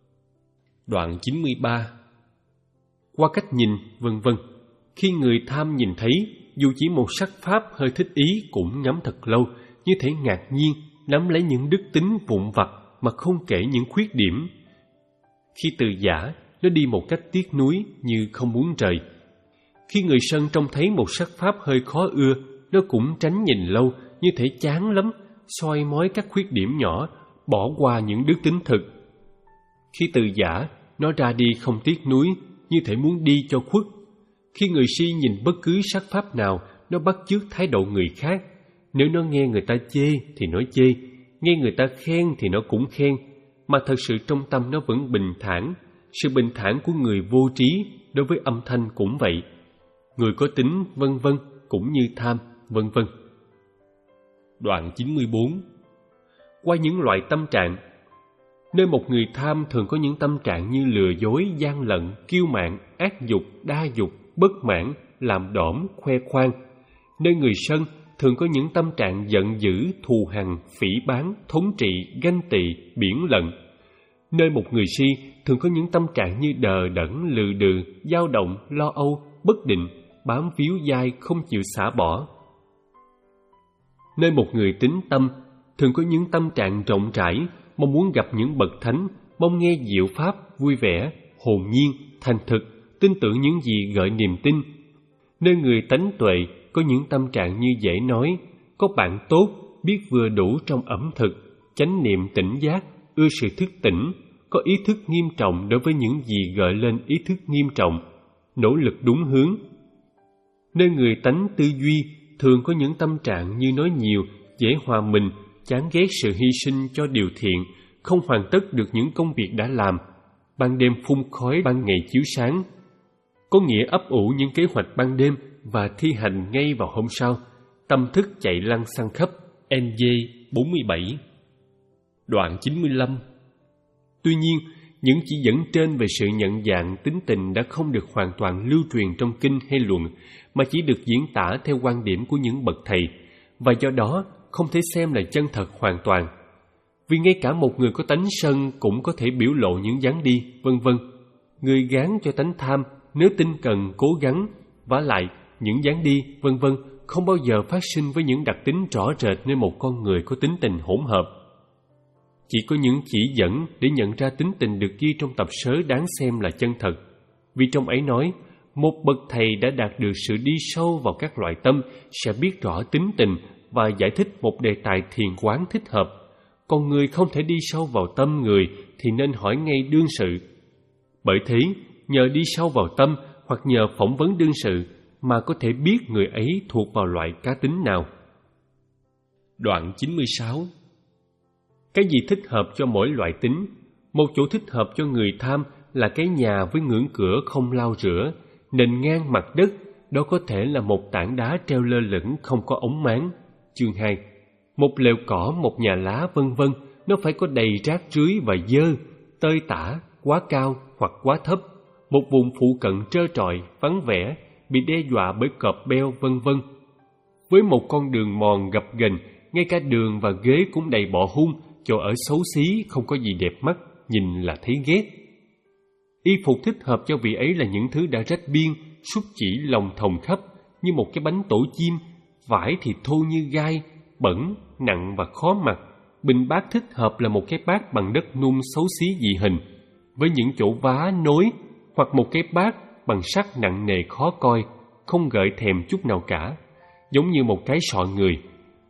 Đoạn chín mươi ba. Qua cách nhìn vân vân. Khi người tham nhìn thấy, dù chỉ một sắc pháp hơi thích ý cũng ngắm thật lâu, như thể ngạc nhiên, nắm lấy những đức tính vụn vặt mà không kể những khuyết điểm. Khi từ giả, nó đi một cách tiếc nuối như không muốn rời. Khi người sân trông thấy một sắc pháp hơi khó ưa, nó cũng tránh nhìn lâu, như thể chán lắm, soi mói các khuyết điểm nhỏ, bỏ qua những đức tính thực. Khi từ giả, nó ra đi không tiếc nuối, như thể muốn đi cho khuất. Khi người si nhìn bất cứ sắc pháp nào, nó bắt chước thái độ người khác. Nếu nó nghe người ta chê thì nó chê, nghe người ta khen thì nó cũng khen, mà thật sự trong tâm nó vẫn bình thản. Sự bình thản của người vô trí đối với âm thanh cũng vậy. Người có tính vân vân cũng như tham vân vân. Đoạn chín mươi bốn. Qua những loại tâm trạng. Nơi một người tham thường có những tâm trạng như lừa dối, gian lận, kiêu mạn, ác dục, đa dục, bất mãn, làm đỏm, khoe khoang. Nơi người sân thường có những tâm trạng giận dữ, thù hằn, phỉ báng, thống trị, ganh tị, biển lận. Nơi một người si thường có những tâm trạng như đờ đẫn, lừ đừ, dao động, lo âu, bất định, bám víu dai, không chịu xả bỏ. Nơi một người tín tâm thường có những tâm trạng rộng rãi, mong muốn gặp những bậc thánh, mong nghe diệu pháp, vui vẻ, hồn nhiên, thành thực, tin tưởng những gì gợi niềm tin. Nơi người tánh tuệ có những tâm trạng như dễ nói, có bạn tốt, biết vừa đủ trong ẩm thực, chánh niệm tỉnh giác, ưa sự thức tỉnh, có ý thức nghiêm trọng đối với những gì gợi lên ý thức nghiêm trọng, nỗ lực đúng hướng. Nơi người tánh tư duy thường có những tâm trạng như nói nhiều, dễ hòa mình, chán ghét sự hy sinh cho điều thiện, không hoàn tất được những công việc đã làm, ban đêm phun khói, ban ngày chiếu sáng. Có nghĩa ấp ủ những kế hoạch ban đêm và thi hành ngay vào hôm sau, tâm thức chạy lăng xăng khắp. N J bốn mươi bảy. Đoạn chín mươi lăm. Tuy nhiên, những chỉ dẫn trên về sự nhận dạng tính tình đã không được hoàn toàn lưu truyền trong kinh hay luận, mà chỉ được diễn tả theo quan điểm của những bậc thầy, và do đó không thể xem là chân thật hoàn toàn. Vì ngay cả một người có tánh sân cũng có thể biểu lộ những dáng đi, vân vân. Người gán cho tánh tham nếu tinh cần cố gắng, vả lại những dáng đi, vân vân không bao giờ phát sinh với những đặc tính rõ rệt nơi một con người có tính tình hỗn hợp. Chỉ có những chỉ dẫn để nhận ra tính tình được ghi trong tập sớ đáng xem là chân thật. Vì trong ấy nói, một bậc thầy đã đạt được sự đi sâu vào các loại tâm sẽ biết rõ tính tình và giải thích một đề tài thiền quán thích hợp. Còn người không thể đi sâu vào tâm người thì nên hỏi ngay đương sự. Bởi thế, nhờ đi sâu vào tâm hoặc nhờ phỏng vấn đương sự mà có thể biết người ấy thuộc vào loại cá tính nào. Đoạn chín mươi sáu. Cái gì thích hợp cho mỗi loại tính? Một chỗ thích hợp cho người tham là cái nhà với ngưỡng cửa không lau rửa, nền ngang mặt đất, đó có thể là một tảng đá treo lơ lửng không có ống máng. Chương hai. Một lều cỏ, một nhà lá, vân vân, nó phải có đầy rác rưới và dơ, tơi tả, quá cao hoặc quá thấp, một vùng phụ cận trơ trọi, vắng vẻ, bị đe dọa bởi cọp beo, vân vân. Với một con đường mòn gập ghềnh, ngay cả đường và ghế cũng đầy bọ hung, chỗ ở xấu xí, không có gì đẹp mắt, nhìn là thấy ghét. Y phục thích hợp cho vị ấy là những thứ đã rách biên, xúc chỉ lòng thòng khắp, như một cái bánh tổ chim, vải thì thô như gai, bẩn, nặng và khó mặc. Bình bát thích hợp là một cái bát bằng đất nung xấu xí dị hình, với những chỗ vá nối, hoặc một cái bát bằng sắt nặng nề khó coi, không gợi thèm chút nào cả, giống như một cái sọ người.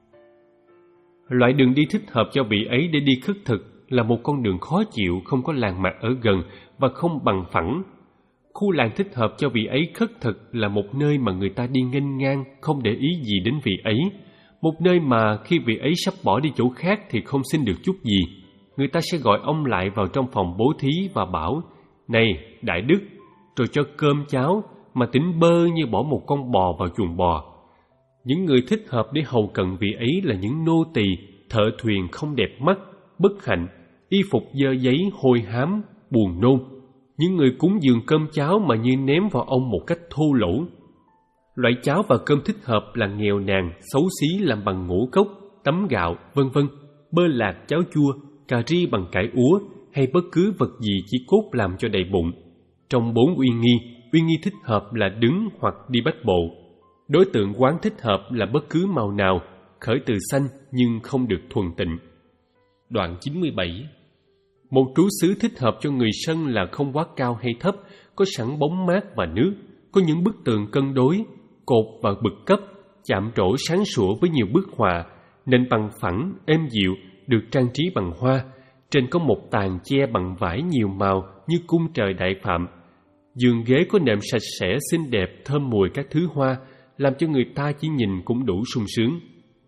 Loại đường đi thích hợp cho vị ấy để đi khất thực là một con đường khó chịu, không có làng mạc ở gần và không bằng phẳng. Khu làng thích hợp cho vị ấy khất thực là một nơi mà người ta đi nghênh ngang, không để ý gì đến vị ấy. Một nơi mà khi vị ấy sắp bỏ đi chỗ khác thì không xin được chút gì. Người ta sẽ gọi ông lại vào trong phòng bố thí và bảo: "Này, Đại Đức", rồi cho cơm cháo, mà tính bơ như bỏ một con bò vào chuồng bò. Những người thích hợp để hầu cận vị ấy là những nô tỳ, thợ thuyền không đẹp mắt, bất hạnh, y phục dơ giấy, hôi hám, buồn nôn. Những người cúng dường cơm cháo mà như ném vào ông một cách thô lỗ. Loại cháo và cơm thích hợp là nghèo nàn, xấu xí làm bằng ngũ cốc, tấm gạo, vân vân, bơ lạc, cháo chua, cà ri bằng cải úa, hay bất cứ vật gì chỉ cốt làm cho đầy bụng. Trong bốn uy nghi, uy nghi thích hợp là đứng hoặc đi bách bộ. Đối tượng quán thích hợp là bất cứ màu nào, khởi từ xanh nhưng không được thuần tịnh. Đoạn chín mươi bảy. Một trú xứ thích hợp cho người sân là không quá cao hay thấp, có sẵn bóng mát và nước, có những bức tường cân đối, cột và bực cấp, chạm trổ sáng sủa với nhiều bức họa, nền bằng phẳng, êm dịu, được trang trí bằng hoa. Trên có một tàn che bằng vải nhiều màu như cung trời đại phạm. Giường ghế có nệm sạch sẽ, xinh đẹp, thơm mùi các thứ hoa, làm cho người ta chỉ nhìn cũng đủ sung sướng.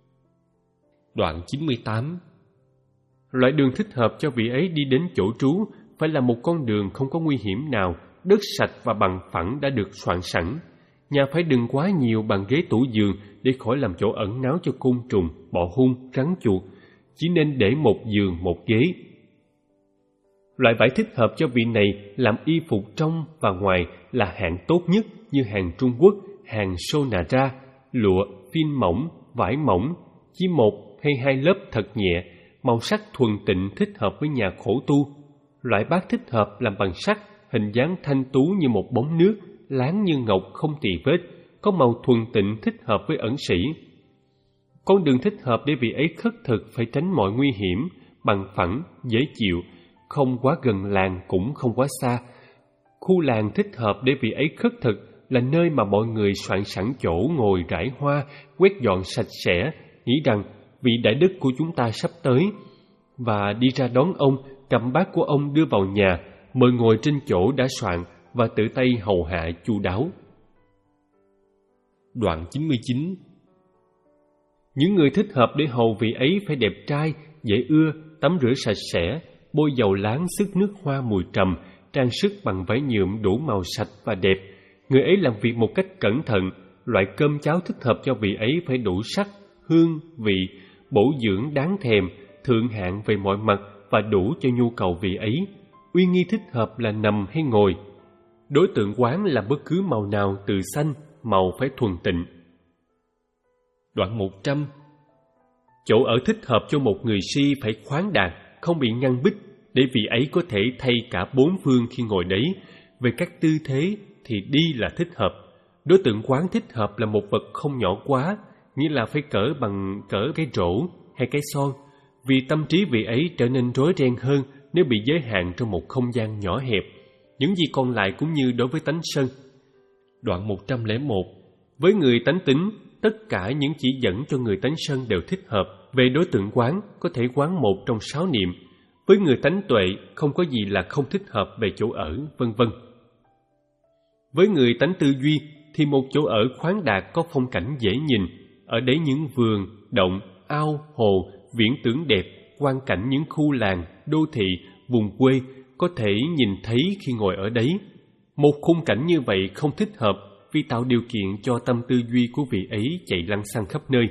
Đoạn chín mươi tám. Loại đường thích hợp cho vị ấy đi đến chỗ trú phải là một con đường không có nguy hiểm nào, đất sạch và bằng phẳng đã được soạn sẵn. Nhà phải đừng quá nhiều bàn ghế tủ giường để khỏi làm chỗ ẩn náu cho côn trùng, bọ hung, rắn chuột. Chỉ nên để một giường, một ghế. Loại vải thích hợp cho vị này làm y phục trong và ngoài là hạng tốt nhất, như hàng Trung Quốc, hàng Sonara, lụa, phim mỏng, vải mỏng, chỉ một hay hai lớp thật nhẹ, màu sắc thuần tịnh thích hợp với nhà khổ tu. Loại bát thích hợp làm bằng sắt, hình dáng thanh tú như một bóng nước, láng như ngọc không tì vết, có màu thuần tịnh thích hợp với ẩn sĩ. Con đường thích hợp để vị ấy khất thực phải tránh mọi nguy hiểm, bằng phẳng, dễ chịu, không quá gần làng cũng không quá xa. Khu làng thích hợp để vị ấy khất thực là nơi mà mọi người soạn sẵn chỗ ngồi rải hoa, quét dọn sạch sẽ, nghĩ rằng vị đại đức của chúng ta sắp tới, và đi ra đón ông, cầm bát của ông đưa vào nhà, mời ngồi trên chỗ đã soạn và tự tay hầu hạ chu đáo. Đoạn chín mươi chín. Những người thích hợp để hầu vị ấy phải đẹp trai, dễ ưa, tắm rửa sạch sẽ, bôi dầu láng sức nước hoa mùi trầm, trang sức bằng vải nhuộm đủ màu sạch và đẹp. Người ấy làm việc một cách cẩn thận, loại cơm cháo thích hợp cho vị ấy phải đủ sắc, hương, vị, bổ dưỡng đáng thèm, thượng hạng về mọi mặt và đủ cho nhu cầu vị ấy. Uy nghi thích hợp là nằm hay ngồi. Đối tượng quán là bất cứ màu nào từ xanh, màu phải thuần tịnh. Đoạn một trăm. Chỗ ở thích hợp cho một người si phải khoáng đạt, không bị ngăn bích, để vị ấy có thể thay cả bốn phương khi ngồi đấy. Về các tư thế thì đi là thích hợp. Đối tượng quán thích hợp là một vật không nhỏ quá, nghĩa là phải cỡ bằng cỡ cái rổ hay cái son, vì tâm trí vị ấy trở nên rối ren hơn nếu bị giới hạn trong một không gian nhỏ hẹp. Những gì còn lại cũng như đối với tánh sân. Đoạn một trăm lẻ một. Với người tánh tính, tất cả những chỉ dẫn cho người tánh sân đều thích hợp. Về đối tượng quán, có thể quán một trong sáu niệm. Với người tánh tuệ, không có gì là không thích hợp về chỗ ở, vân vân. Với người tánh tư duy, thì một chỗ ở khoáng đạt có phong cảnh dễ nhìn. Ở đấy những vườn, động, ao, hồ, viễn tưởng đẹp, quang cảnh những khu làng, đô thị, vùng quê có thể nhìn thấy khi ngồi ở đấy. Một khung cảnh như vậy không thích hợp vì tạo điều kiện cho tâm tư duy của vị ấy chạy lăng xăng khắp nơi.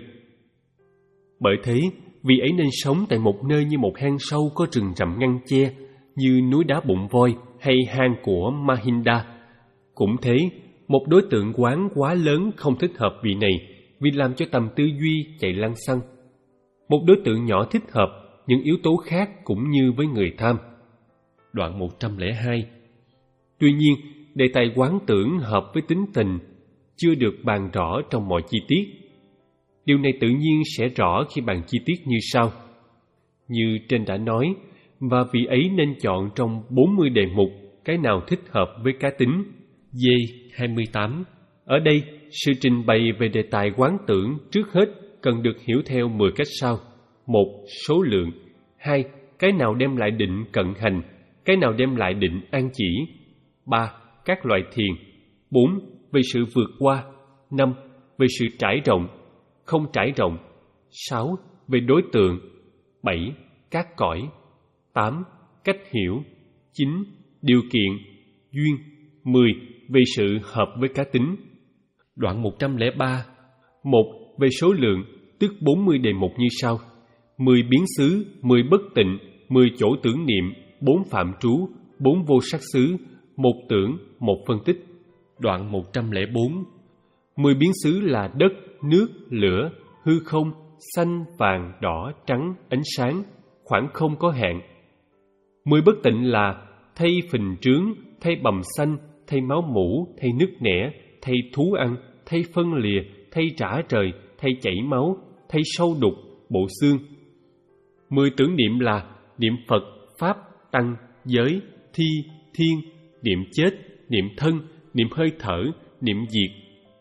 Bởi thế, vị ấy nên sống tại một nơi như một hang sâu có rừng rậm ngăn che, như núi đá bụng voi hay hang của Mahinda. Cũng thế, một đối tượng quán quá lớn không thích hợp vị này vì làm cho tầm tư duy chạy lăng xăng. Một đối tượng nhỏ thích hợp những yếu tố khác cũng như với người tham. Đoạn một trăm lẻ hai. Tuy nhiên, đề tài quán tưởng hợp với tính tình chưa được bàn rõ trong mọi chi tiết. Điều này tự nhiên sẽ rõ khi bàn chi tiết như sau. Như trên đã nói, và vị ấy nên chọn trong bốn mươi đề mục cái nào thích hợp với cá tính. D hai mươi tám. Ở đây, sự trình bày về đề tài quán tưởng trước hết cần được hiểu theo mười cách sau. Một. Số lượng. Hai. Cái nào đem lại định cận hành, cái nào đem lại định an chỉ. Ba. Các loại thiền. Bốn. Về sự vượt qua. Năm. Về sự trải rộng, không trải rộng. Sáu. Về đối tượng. Bảy. Các cõi. Tám. Cách hiểu. Chín. Điều kiện. Duyên. Mười. Về sự hợp với cá tính. Đoạn một trăm lẻ ba. Một. Về số lượng, tức bốn mươi đề mục như sau: mười biến xứ, mười bất tịnh, mười chỗ tưởng niệm, bốn phạm trú, bốn vô sắc xứ, một tưởng, một phân tích. Đoạn một trăm lẻ bốn. Mười biến xứ là đất, nước, lửa, hư không, xanh, vàng, đỏ, trắng, ánh sáng, khoảng không có hạn. Mười bất tịnh là thay phình trướng, thay bầm xanh, thay máu mủ, thay nứt nẻ, thay thú ăn, thay phân lìa, thay rã trời, thay chảy máu, thay sâu đục, bộ xương. Mười tưởng niệm là niệm Phật, Pháp, Tăng, Giới, Thi, Thiên, niệm chết, niệm thân, niệm hơi thở, niệm diệt.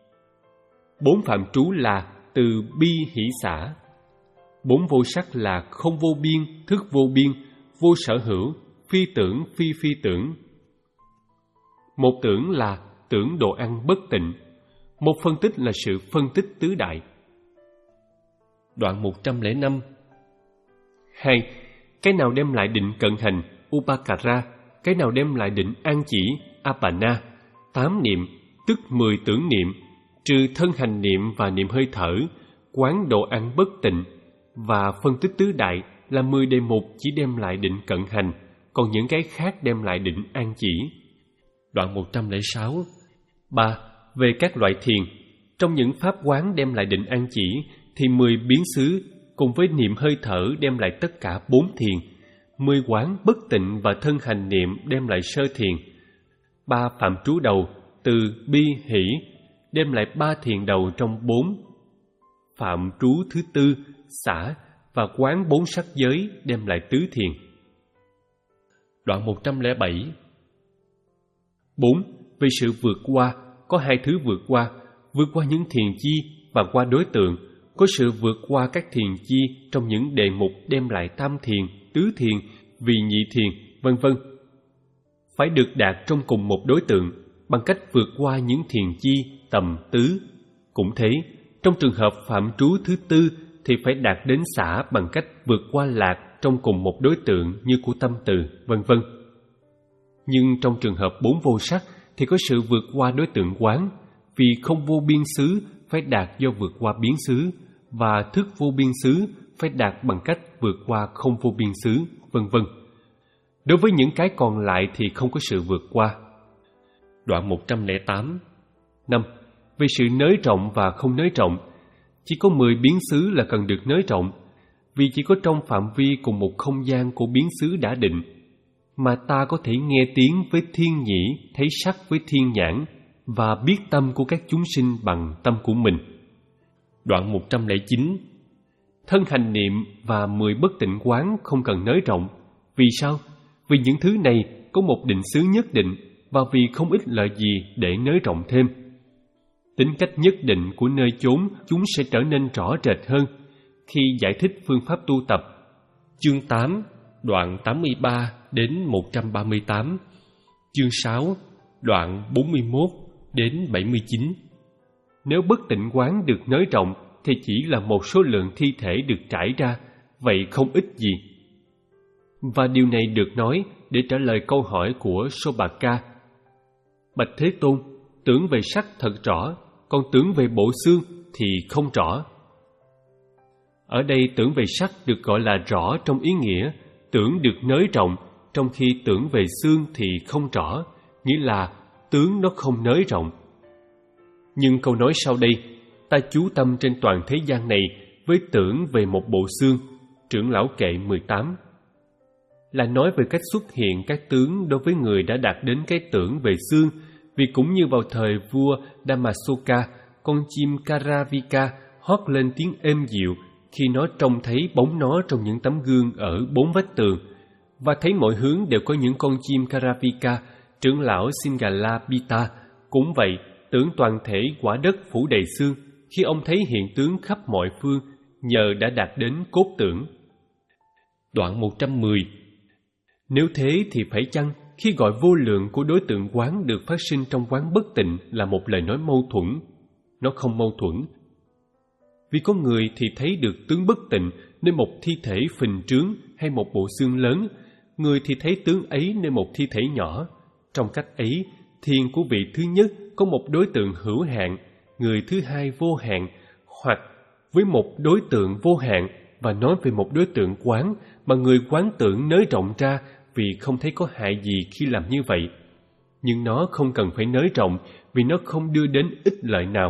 Bốn phạm trú là từ bi hỷ xả. Bốn vô sắc là không vô biên, thức vô biên, vô sở hữu, phi tưởng, phi phi tưởng. Một tưởng là tưởng đồ ăn bất tịnh. Một phân tích là sự phân tích tứ đại. Đoạn một trăm lẻ năm. Hai. Cái nào đem lại định cận hành, upakara, cái nào đem lại định an chỉ, apana. Tám niệm, tức mười tưởng niệm, trừ thân hành niệm và niệm hơi thở, quán đồ ăn bất tịnh, và phân tích tứ đại là mười đề mục chỉ đem lại định cận hành, còn những cái khác đem lại định an chỉ. Đoạn một trăm lẻ sáu. Ba. Về các loại thiền, trong những pháp quán đem lại định an chỉ thì mười biến xứ cùng với niệm hơi thở đem lại tất cả bốn thiền, mười quán bất tịnh và thân hành niệm đem lại sơ thiền. Ba phạm trú đầu từ bi hỷ đem lại ba thiền đầu trong bốn. Phạm trú thứ tư xả và quán bốn sắc giới đem lại tứ thiền. Đoạn một trăm lẻ bảy. Bốn. Về sự vượt qua, có hai thứ vượt qua: vượt qua những thiền chi và qua đối tượng. Có sự vượt qua các thiền chi trong những đề mục đem lại tam thiền, tứ thiền, vị nhị thiền, vân vân. Phải được đạt trong cùng một đối tượng bằng cách vượt qua những thiền chi tầm tứ. Cũng thế, trong trường hợp phạm trú thứ tư thì phải đạt đến xả bằng cách vượt qua lạc trong cùng một đối tượng như của tâm từ, vân vân. Nhưng trong trường hợp bốn vô sắc thì có sự vượt qua đối tượng quán, vì không vô biên xứ phải đạt do vượt qua biến xứ, và thức vô biên xứ phải đạt bằng cách vượt qua không vô biên xứ, vân vân. Đối với những cái còn lại thì không có sự vượt qua. Đoạn một trăm lẻ tám. năm. Về sự nới rộng và không nới rộng, chỉ có mười biến xứ là cần được nới rộng, vì chỉ có trong phạm vi cùng một không gian của biến xứ đã định, mà ta có thể nghe tiếng với thiên nhĩ, thấy sắc với thiên nhãn, và biết tâm của các chúng sinh bằng tâm của mình. Đoạn một trăm lẻ chín. Thân hành niệm và mười bất tịnh quán không cần nới rộng. Vì sao? Vì những thứ này có một định xứ nhất định, và vì không ích lợi gì để nới rộng thêm. Tính cách nhất định của nơi chốn chúng sẽ trở nên rõ rệt hơn khi giải thích phương pháp tu tập. Chương tám, đoạn tám mươi ba đến một trăm ba mươi tám. Chương sáu, đoạn bốn mươi mốt đến bảy mươi chín. Nếu bất tịnh quán được nới rộng thì chỉ là một số lượng thi thể được trải ra, vậy không ích gì. Và điều này được nói để trả lời câu hỏi của Sobhaka. Bạch Thế Tôn, tưởng về sắc thật rõ, còn tưởng về bộ xương thì không rõ. Ở đây tưởng về sắc được gọi là rõ trong ý nghĩa tưởng được nới rộng, trong khi tưởng về xương thì không rõ, nghĩa là tướng nó không nới rộng. Nhưng câu nói sau đây, ta chú tâm trên toàn thế gian này với tưởng về một bộ xương, trưởng lão kệ mười tám, là nói về cách xuất hiện các tướng đối với người đã đạt đến cái tưởng về xương, vì cũng như vào thời vua Dhammasoka, con chim Karavika hót lên tiếng êm dịu khi nó trông thấy bóng nó trong những tấm gương ở bốn vách tường, và thấy mọi hướng đều có những con chim Karavika. Trưởng lão Singalabhita cũng vậy, tưởng toàn thể quả đất phủ đầy xương khi ông thấy hiện tướng khắp mọi phương, nhờ đã đạt đến cốt tưởng. Đoạn một trăm mười. Nếu thế thì phải chăng khi gọi vô lượng của đối tượng quán được phát sinh trong quán bất tịnh là một lời nói mâu thuẫn? Nó không mâu thuẫn. Vì có người thì thấy được tướng bất tịnh nên một thi thể phình trướng hay một bộ xương lớn, người thì thấy tướng ấy nên một thi thể nhỏ. Trong cách ấy, thiền của vị thứ nhất có một đối tượng hữu hạn, người thứ hai vô hạn, hoặc với một đối tượng vô hạn và nói về một đối tượng quán mà người quán tưởng nới rộng ra vì không thấy có hại gì khi làm như vậy. Nhưng nó không cần phải nới rộng vì nó không đưa đến ích lợi nào.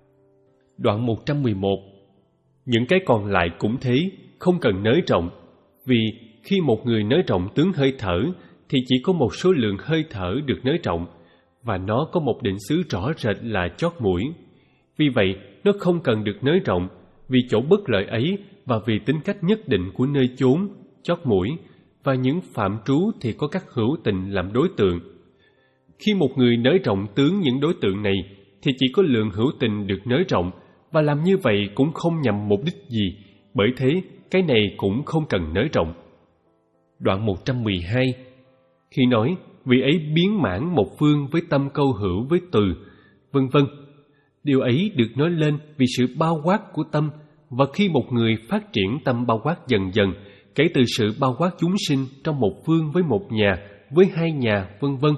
Đoạn một trăm mười một. Những cái còn lại cũng thế, không cần nới rộng, vì khi một người nới rộng tướng hơi thở thì chỉ có một số lượng hơi thở được nới rộng, và nó có một định xứ rõ rệt là chót mũi. Vì vậy, nó không cần được nới rộng, vì chỗ bất lợi ấy và vì tính cách nhất định của nơi chốn, chót mũi, và những phạm trú thì có các hữu tình làm đối tượng. Khi một người nới rộng tướng những đối tượng này, thì chỉ có lượng hữu tình được nới rộng, và làm như vậy cũng không nhằm mục đích gì, bởi thế cái này cũng không cần nới rộng. Đoạn một trăm mười hai. Khi nói, vị ấy biến mãn một phương với tâm câu hữu với từ, vân vân. Điều ấy được nói lên vì sự bao quát của tâm, và khi một người phát triển tâm bao quát dần dần, kể từ sự bao quát chúng sinh trong một phương với một nhà, với hai nhà, vân vân,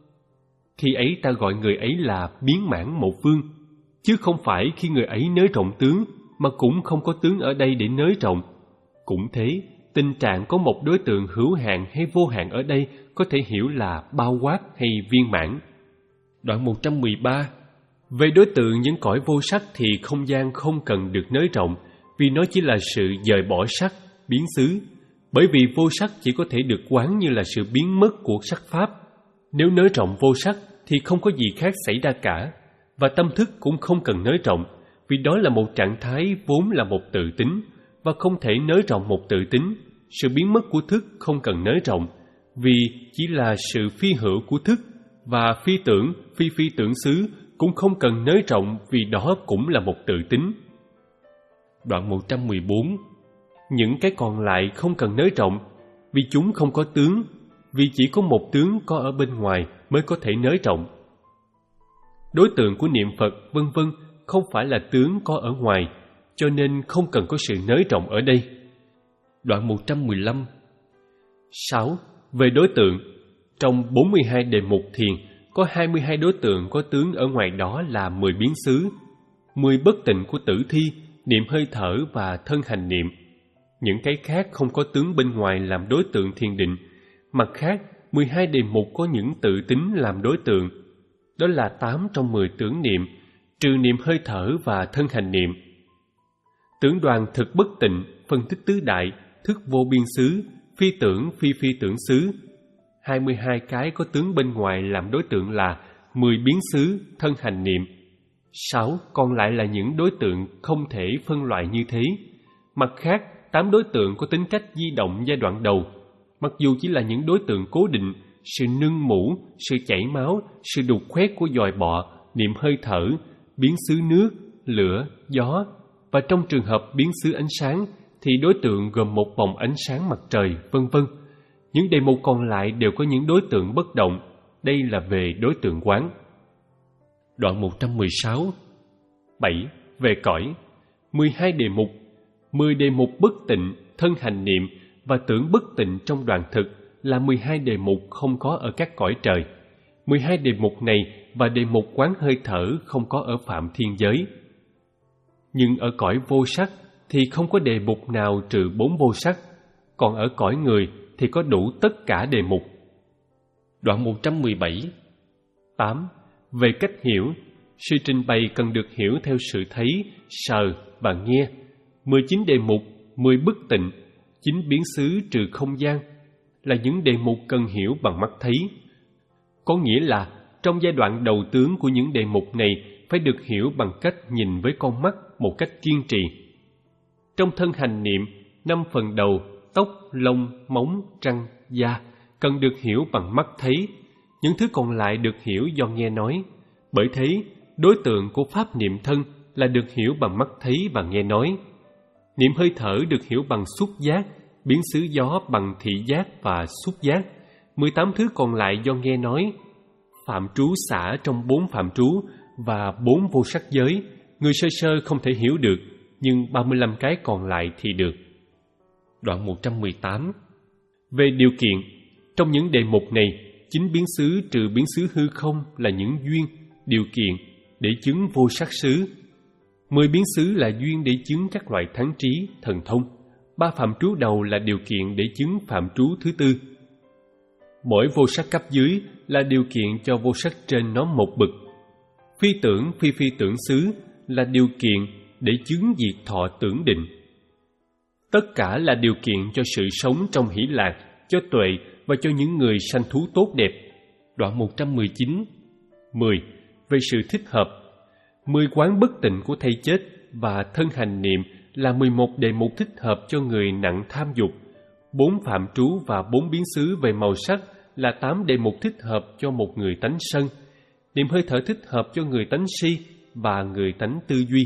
khi ấy ta gọi người ấy là biến mãn một phương, chứ không phải khi người ấy nới rộng tướng, mà cũng không có tướng ở đây để nới rộng. Cũng thế, tình trạng có một đối tượng hữu hạn hay vô hạn ở đây có thể hiểu là bao quát hay viên mãn. Đoạn một trăm mười ba. Về đối tượng những cõi vô sắc thì không gian không cần được nới rộng, vì nó chỉ là sự dời bỏ sắc, biến xứ. Bởi vì vô sắc chỉ có thể được quán như là sự biến mất của sắc pháp. Nếu nới rộng vô sắc thì không có gì khác xảy ra cả, và tâm thức cũng không cần nới rộng, vì đó là một trạng thái vốn là một tự tính, và không thể nới rộng một tự tính. Sự biến mất của thức không cần nới rộng, vì chỉ là sự phi hữu của thức, và phi tưởng, phi phi tưởng xứ cũng không cần nới rộng vì đó cũng là một tự tính. Đoạn một trăm mười bốn. Những cái còn lại không cần nới rộng, vì chúng không có tướng, vì chỉ có một tướng có ở bên ngoài mới có thể nới rộng. Đối tượng của niệm Phật, vân vân, không phải là tướng có ở ngoài, cho nên không cần có sự nới rộng ở đây. Đoạn một trăm mười lăm. sáu. Về đối tượng, trong bốn mươi hai đề mục thiền, có hai mươi hai đối tượng có tướng ở ngoài đó là mười biến xứ, mười bất tịnh của tử thi, niệm hơi thở và thân hành niệm. Những cái khác không có tướng bên ngoài làm đối tượng thiền định. Mặt khác, mười hai đề mục có những tự tính làm đối tượng. Đó là tám trong mười tưởng niệm, trừ niệm hơi thở và thân hành niệm. Tưởng đoàn thực bất tịnh, phân tích tứ đại, thức vô biên xứ, phi tưởng phi phi tưởng xứ. hai mươi hai cái có tướng bên ngoài làm đối tượng là mười biến xứ, thân hành niệm. sáu còn lại là những đối tượng không thể phân loại như thế. Mặt khác, tám đối tượng có tính cách di động giai đoạn đầu, mặc dù chỉ là những đối tượng cố định, sự nưng mũ, sự chảy máu, sự đục khoét của dòi bọ, niệm hơi thở, biến xứ nước, lửa, gió, và trong trường hợp biến xứ ánh sáng thì đối tượng gồm một vòng ánh sáng mặt trời, vân vân. Những đề mục còn lại đều có những đối tượng bất động. Đây là về đối tượng quán. Đoạn một trăm mười sáu. bảy. Về cõi, mười hai đề mục, mười đề mục bất tịnh, thân hành niệm và tưởng bất tịnh trong đoạn thực là mười hai đề mục không có ở các cõi trời. mười hai đề mục này và đề mục quán hơi thở không có ở phạm thiên giới. Nhưng ở cõi vô sắc thì không có đề mục nào trừ bốn vô sắc, còn ở cõi người thì có đủ tất cả đề mục. Đoạn một trăm mười bảy. tám. Về cách hiểu, sự trình bày cần được hiểu theo sự thấy, sờ và nghe. mười chín đề mục, mười bất tịnh, chín biến xứ trừ không gian là những đề mục cần hiểu bằng mắt thấy. Có nghĩa là trong giai đoạn đầu tướng của những đề mục này phải được hiểu bằng cách nhìn với con mắt một cách kiên trì. Trong thân hành niệm, năm phần đầu, tóc, lông, móng, răng, da cần được hiểu bằng mắt thấy. Những thứ còn lại được hiểu do nghe nói. Bởi thế, đối tượng của pháp niệm thân là được hiểu bằng mắt thấy và nghe nói. Niệm hơi thở được hiểu bằng xúc giác, biến xứ gió bằng thị giác và xúc giác. mười tám thứ còn lại do nghe nói. Phạm trú xả trong bốn phạm trú và bốn vô sắc giới, người sơ sơ không thể hiểu được, nhưng ba mươi lăm cái còn lại thì được. Đoạn một trăm mười tám. Về điều kiện, trong những đề mục này, chín biến xứ trừ biến xứ hư không là những duyên, điều kiện để chứng vô sắc xứ. Mười biến xứ là duyên để chứng các loại thắng trí, thần thông. Ba phạm trú đầu là điều kiện để chứng phạm trú thứ tư. Mỗi vô sắc cấp dưới là điều kiện cho vô sắc trên nó một bậc. Phi tưởng phi phi tưởng xứ là điều kiện để chứng diệt thọ tưởng định. Tất cả là điều kiện cho sự sống trong hỷ lạc, cho tuệ và cho những người sanh thú tốt đẹp. Đoạn một trăm mười chín. mười. Về sự thích hợp, mười quán bất tịnh của thây chết và thân hành niệm là mười một đề mục thích hợp cho người nặng tham dục. Bốn phạm trú và bốn biến xứ về màu sắc là tám đề mục thích hợp cho một người tánh sân. Niệm hơi thở thích hợp cho người tánh si và người tánh tư duy.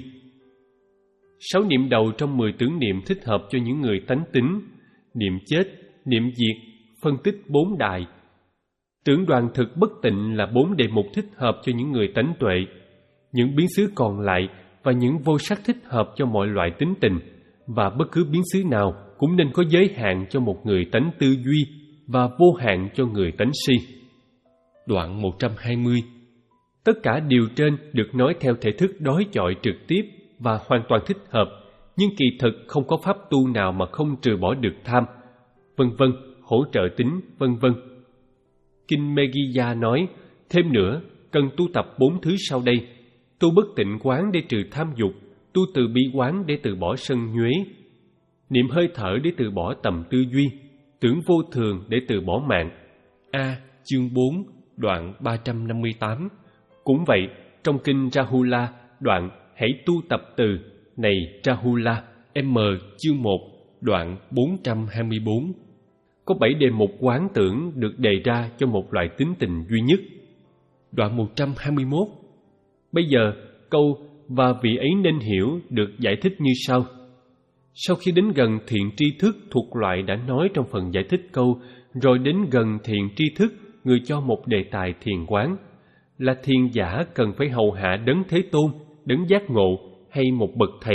Sáu niệm đầu trong mười tưởng niệm thích hợp cho những người tánh tính. Niệm chết, niệm diệt, phân tích bốn đại. Tưởng đoàn thực bất tịnh là bốn đề mục thích hợp cho những người tánh tuệ. Những biến xứ còn lại và những vô sắc thích hợp cho mọi loại tính tình, và bất cứ biến xứ nào cũng nên có giới hạn cho một người tánh tư duy và vô hạn cho người tánh si. Đoạn một trăm hai mươi. Tất cả điều trên được nói theo thể thức đối chọi trực tiếp và hoàn toàn thích hợp, nhưng kỳ thực không có pháp tu nào mà không trừ bỏ được tham, vân vân, hỗ trợ tính, vân vân. Kinh Megillah nói, thêm nữa, cần tu tập bốn thứ sau đây: tu bất tịnh quán để trừ tham dục, tu từ bi quán để từ bỏ sân nhuế, niệm hơi thở để từ bỏ tầm tư duy, tưởng vô thường để từ bỏ mạng. A. Chương bốn, đoạn ba trăm năm mươi tám. Cũng vậy, trong kinh Rahula, đoạn hãy tu tập từ này Rahula, M. Chương một, đoạn bốn trăm hai mươi bốn. Có bảy đề mục quán tưởng được đề ra cho một loại tính tình duy nhất. Đoạn một trăm hai mươi mốt. Bây giờ, câu "và vị ấy nên hiểu" được giải thích như sau. Sau khi đến gần thiện tri thức thuộc loại đã nói trong phần giải thích câu, rồi đến gần thiện tri thức, người cho một đề tài thiền quán. Là thiền giả cần phải hầu hạ đấng Thế Tôn, đấng giác ngộ hay một bậc thầy,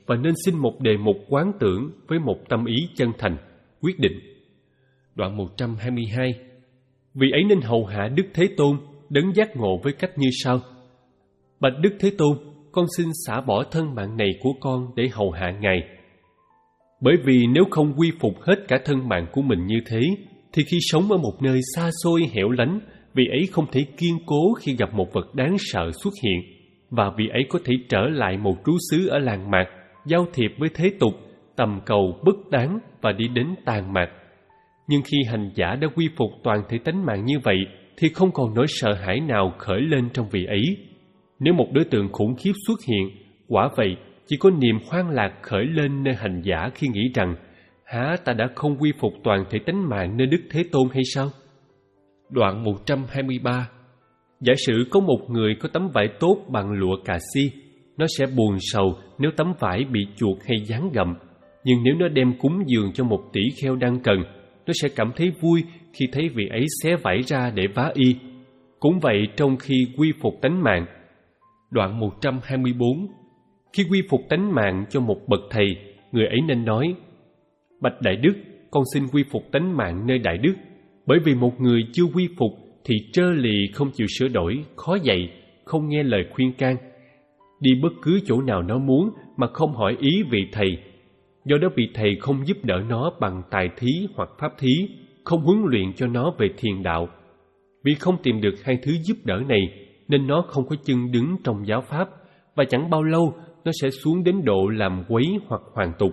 và nên xin một đề mục quán tưởng với một tâm ý chân thành, quyết định. Đoạn một trăm hai mươi hai. Vì ấy nên hầu hạ Đức Thế Tôn, đấng giác ngộ với cách như sau: Bạch Đức Thế Tôn, con xin xả bỏ thân mạng này của con để hầu hạ Ngài. Bởi vì nếu không quy phục hết cả thân mạng của mình như thế, thì khi sống ở một nơi xa xôi hẻo lánh, vị ấy không thể kiên cố khi gặp một vật đáng sợ xuất hiện, và vị ấy có thể trở lại một trú xứ ở làng mạc, giao thiệp với thế tục, tầm cầu bất đáng và đi đến tàn mạc. Nhưng khi hành giả đã quy phục toàn thể tánh mạng như vậy, thì không còn nỗi sợ hãi nào khởi lên trong vị ấy. Nếu một đối tượng khủng khiếp xuất hiện, quả vậy chỉ có niềm hoang lạc khởi lên nơi hành giả khi nghĩ rằng: há ta đã không quy phục toàn thể tánh mạng nơi Đức Thế Tôn hay sao? Đoạn một trăm hai mươi ba. Giả sử có một người có tấm vải tốt bằng lụa cà si, nó sẽ buồn sầu nếu tấm vải bị chuột hay gián gặm. Nhưng nếu nó đem cúng dường cho một tỷ kheo đang cần, nó sẽ cảm thấy vui khi thấy vị ấy xé vải ra để vá y. Cũng vậy trong khi quy phục tánh mạng. Đoạn một trăm hai mươi bốn. Khi quy phục tánh mạng cho một bậc thầy, người ấy nên nói: Bạch Đại Đức, con xin quy phục tánh mạng nơi Đại Đức. Bởi vì một người chưa quy phục thì trơ lì, không chịu sửa đổi, khó dạy, không nghe lời khuyên can, đi bất cứ chỗ nào nó muốn mà không hỏi ý vị thầy. Do đó vị thầy không giúp đỡ nó bằng tài thí hoặc pháp thí, không huấn luyện cho nó về thiền đạo. Vì không tìm được hai thứ giúp đỡ này, nên nó không có chân đứng trong giáo pháp, và chẳng bao lâu nó sẽ xuống đến độ làm quấy hoặc hoàn tục.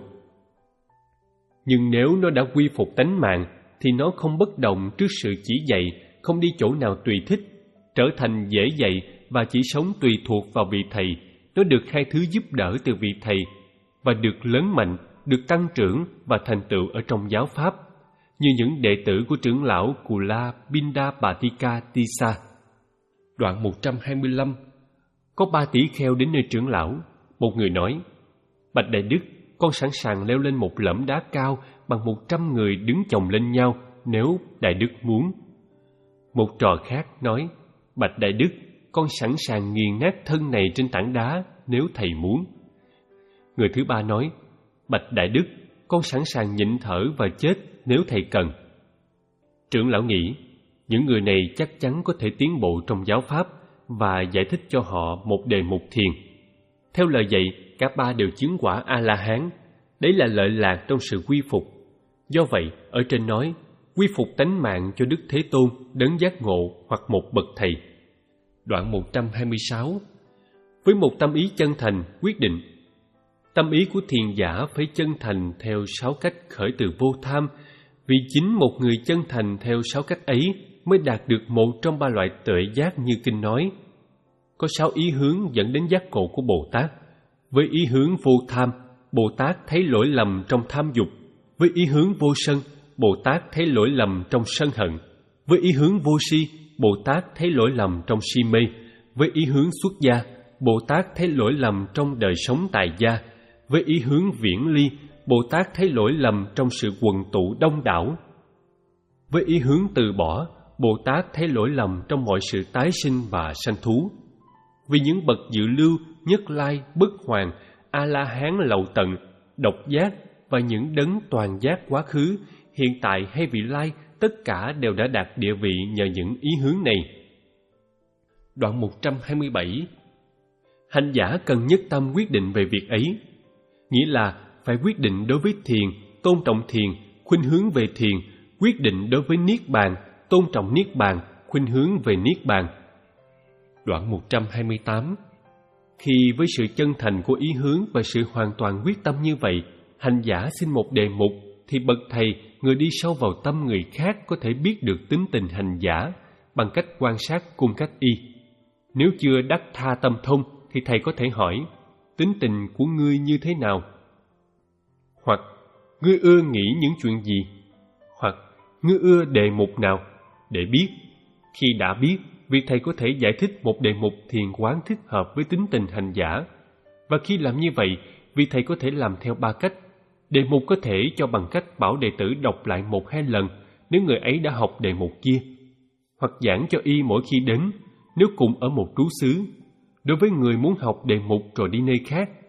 Nhưng nếu nó đã quy phục tánh mạng, thì nó không bất động trước sự chỉ dạy, không đi chỗ nào tùy thích, trở thành dễ dạy và chỉ sống tùy thuộc vào vị thầy. Nó được hai thứ giúp đỡ từ vị thầy, và được lớn mạnh, được tăng trưởng và thành tựu ở trong giáo pháp, như những đệ tử của trưởng lão Kula Pindapatika Tissa. Đoạn một trăm hai mươi lăm. Có ba tỷ kheo đến nơi trưởng lão. Một người nói: Bạch Đại Đức, con sẵn sàng leo lên một lẫm đá cao bằng một trăm người đứng chồng lên nhau, nếu Đại Đức muốn. Một trò khác nói: Bạch Đại Đức, con sẵn sàng nghiền nát thân này trên tảng đá, nếu thầy muốn. Người thứ ba nói: Bạch Đại Đức, con sẵn sàng nhịn thở và chết nếu thầy cần. Trưởng lão nghĩ, những người này chắc chắn có thể tiến bộ trong giáo pháp, và giải thích cho họ một đề mục thiền. Theo lời dạy, cả ba đều chứng quả A-la-hán. Đấy là lợi lạc trong sự quy phục. Do vậy, ở trên nói, quy phục tánh mạng cho Đức Thế Tôn, đấng giác ngộ hoặc một bậc thầy. Đoạn một trăm hai mươi sáu. Với một tâm ý chân thành, quyết định. Tâm ý của thiền giả phải chân thành theo sáu cách khởi từ vô tham, vì chính một người chân thành theo sáu cách ấy mới đạt được một trong ba loại tuệ giác như kinh nói. Có sáu ý hướng dẫn đến giác ngộ của Bồ Tát. Với ý hướng vô tham, Bồ Tát thấy lỗi lầm trong tham dục. Với ý hướng vô sân, Bồ Tát thấy lỗi lầm trong sân hận. Với ý hướng vô si, Bồ Tát thấy lỗi lầm trong si mê. Với ý hướng xuất gia, Bồ Tát thấy lỗi lầm trong đời sống tại gia. Với ý hướng viễn ly, Bồ Tát thấy lỗi lầm trong sự quần tụ đông đảo. Với ý hướng từ bỏ, Bồ Tát thấy lỗi lầm trong mọi sự tái sinh và sanh thú. Vì những bậc dự lưu, nhất lai, bất hoàn, A-la-hán lậu tận, độc giác và những đấng toàn giác quá khứ, hiện tại hay vị lai, tất cả đều đã đạt địa vị nhờ những ý hướng này. Đoạn một trăm hai mươi bảy. Hành giả cần nhất tâm quyết định về việc ấy, nghĩa là phải quyết định đối với thiền, tôn trọng thiền, khuynh hướng về thiền, quyết định đối với niết bàn, tôn trọng niết bàn, khuynh hướng về niết bàn. Đoạn một trăm hai mươi tám. Khi với sự chân thành của ý hướng và sự hoàn toàn quyết tâm như vậy, hành giả xin một đề mục, thì bậc thầy, người đi sâu vào tâm người khác, có thể biết được tính tình hành giả bằng cách quan sát cung cách y. Nếu chưa đắc tha tâm thông, thì thầy có thể hỏi: tính tình của ngươi như thế nào? Hoặc ngươi ưa nghĩ những chuyện gì? Hoặc ngươi ưa đề mục nào? Để biết. Khi đã biết, vị thầy có thể giải thích một đề mục thiền quán thích hợp với tính tình hành giả. Và khi làm như vậy, vị thầy có thể làm theo ba cách. Đề mục có thể cho bằng cách bảo đệ tử đọc lại một hai lần nếu người ấy đã học đề mục kia, hoặc giảng cho y mỗi khi đến nếu cùng ở một trú xứ. Đối với người muốn học đề mục rồi đi nơi khác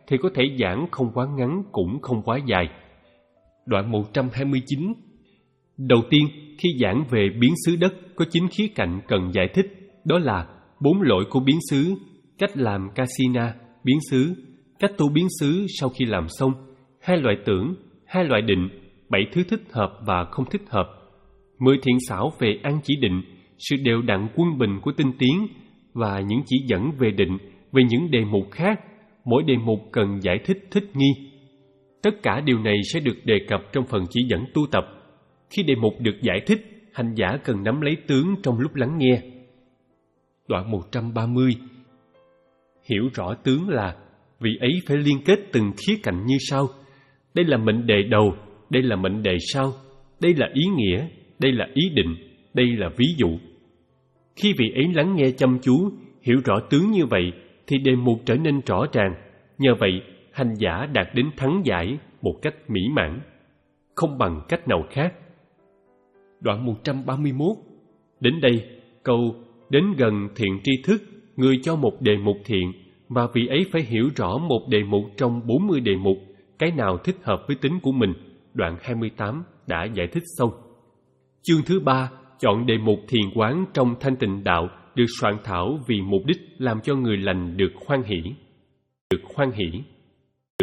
thì có thể giảng không quá ngắn cũng không quá dài. Đoạn một trăm hai mươi chín. Đầu tiên, khi giảng về biến xứ đất có chín khía cạnh cần giải thích, đó là bốn lỗi của biến xứ, cách làm kasina, biến xứ, cách tu biến xứ sau khi làm xong, hai loại tưởng, hai loại định, bảy thứ thích hợp và không thích hợp, mười thiện xảo về ăn chỉ định, sự đều đặn quân bình của tinh tiến và những chỉ dẫn về định về những đề mục khác, mỗi đề mục cần giải thích thích nghi. Tất cả điều này sẽ được đề cập trong phần chỉ dẫn tu tập. Khi đề mục được giải thích, hành giả cần nắm lấy tướng trong lúc lắng nghe. Đoạn một trăm ba mươi. Hiểu rõ tướng là vì ấy phải liên kết từng khía cạnh như sau. Đây là mệnh đề đầu, đây là mệnh đề sau, đây là ý nghĩa, đây là ý định, đây là ví dụ. Khi vị ấy lắng nghe chăm chú, hiểu rõ tướng như vậy, thì đề mục trở nên rõ ràng. Nhờ vậy, hành giả đạt đến thắng giải một cách mỹ mãn, không bằng cách nào khác. Đoạn một trăm ba mươi mốt. Đến đây, câu đến gần thiện tri thức, người cho một đề mục thiện, và vị ấy phải hiểu rõ một đề mục trong bốn mươi đề mục, cái nào thích hợp với tính của mình. Đoạn hai mươi tám đã giải thích xong. Chương thứ ba, chọn đề mục thiền quán trong thanh tịnh đạo, được soạn thảo vì mục đích làm cho người lành được hoan hỷ. Được hoan hỷ.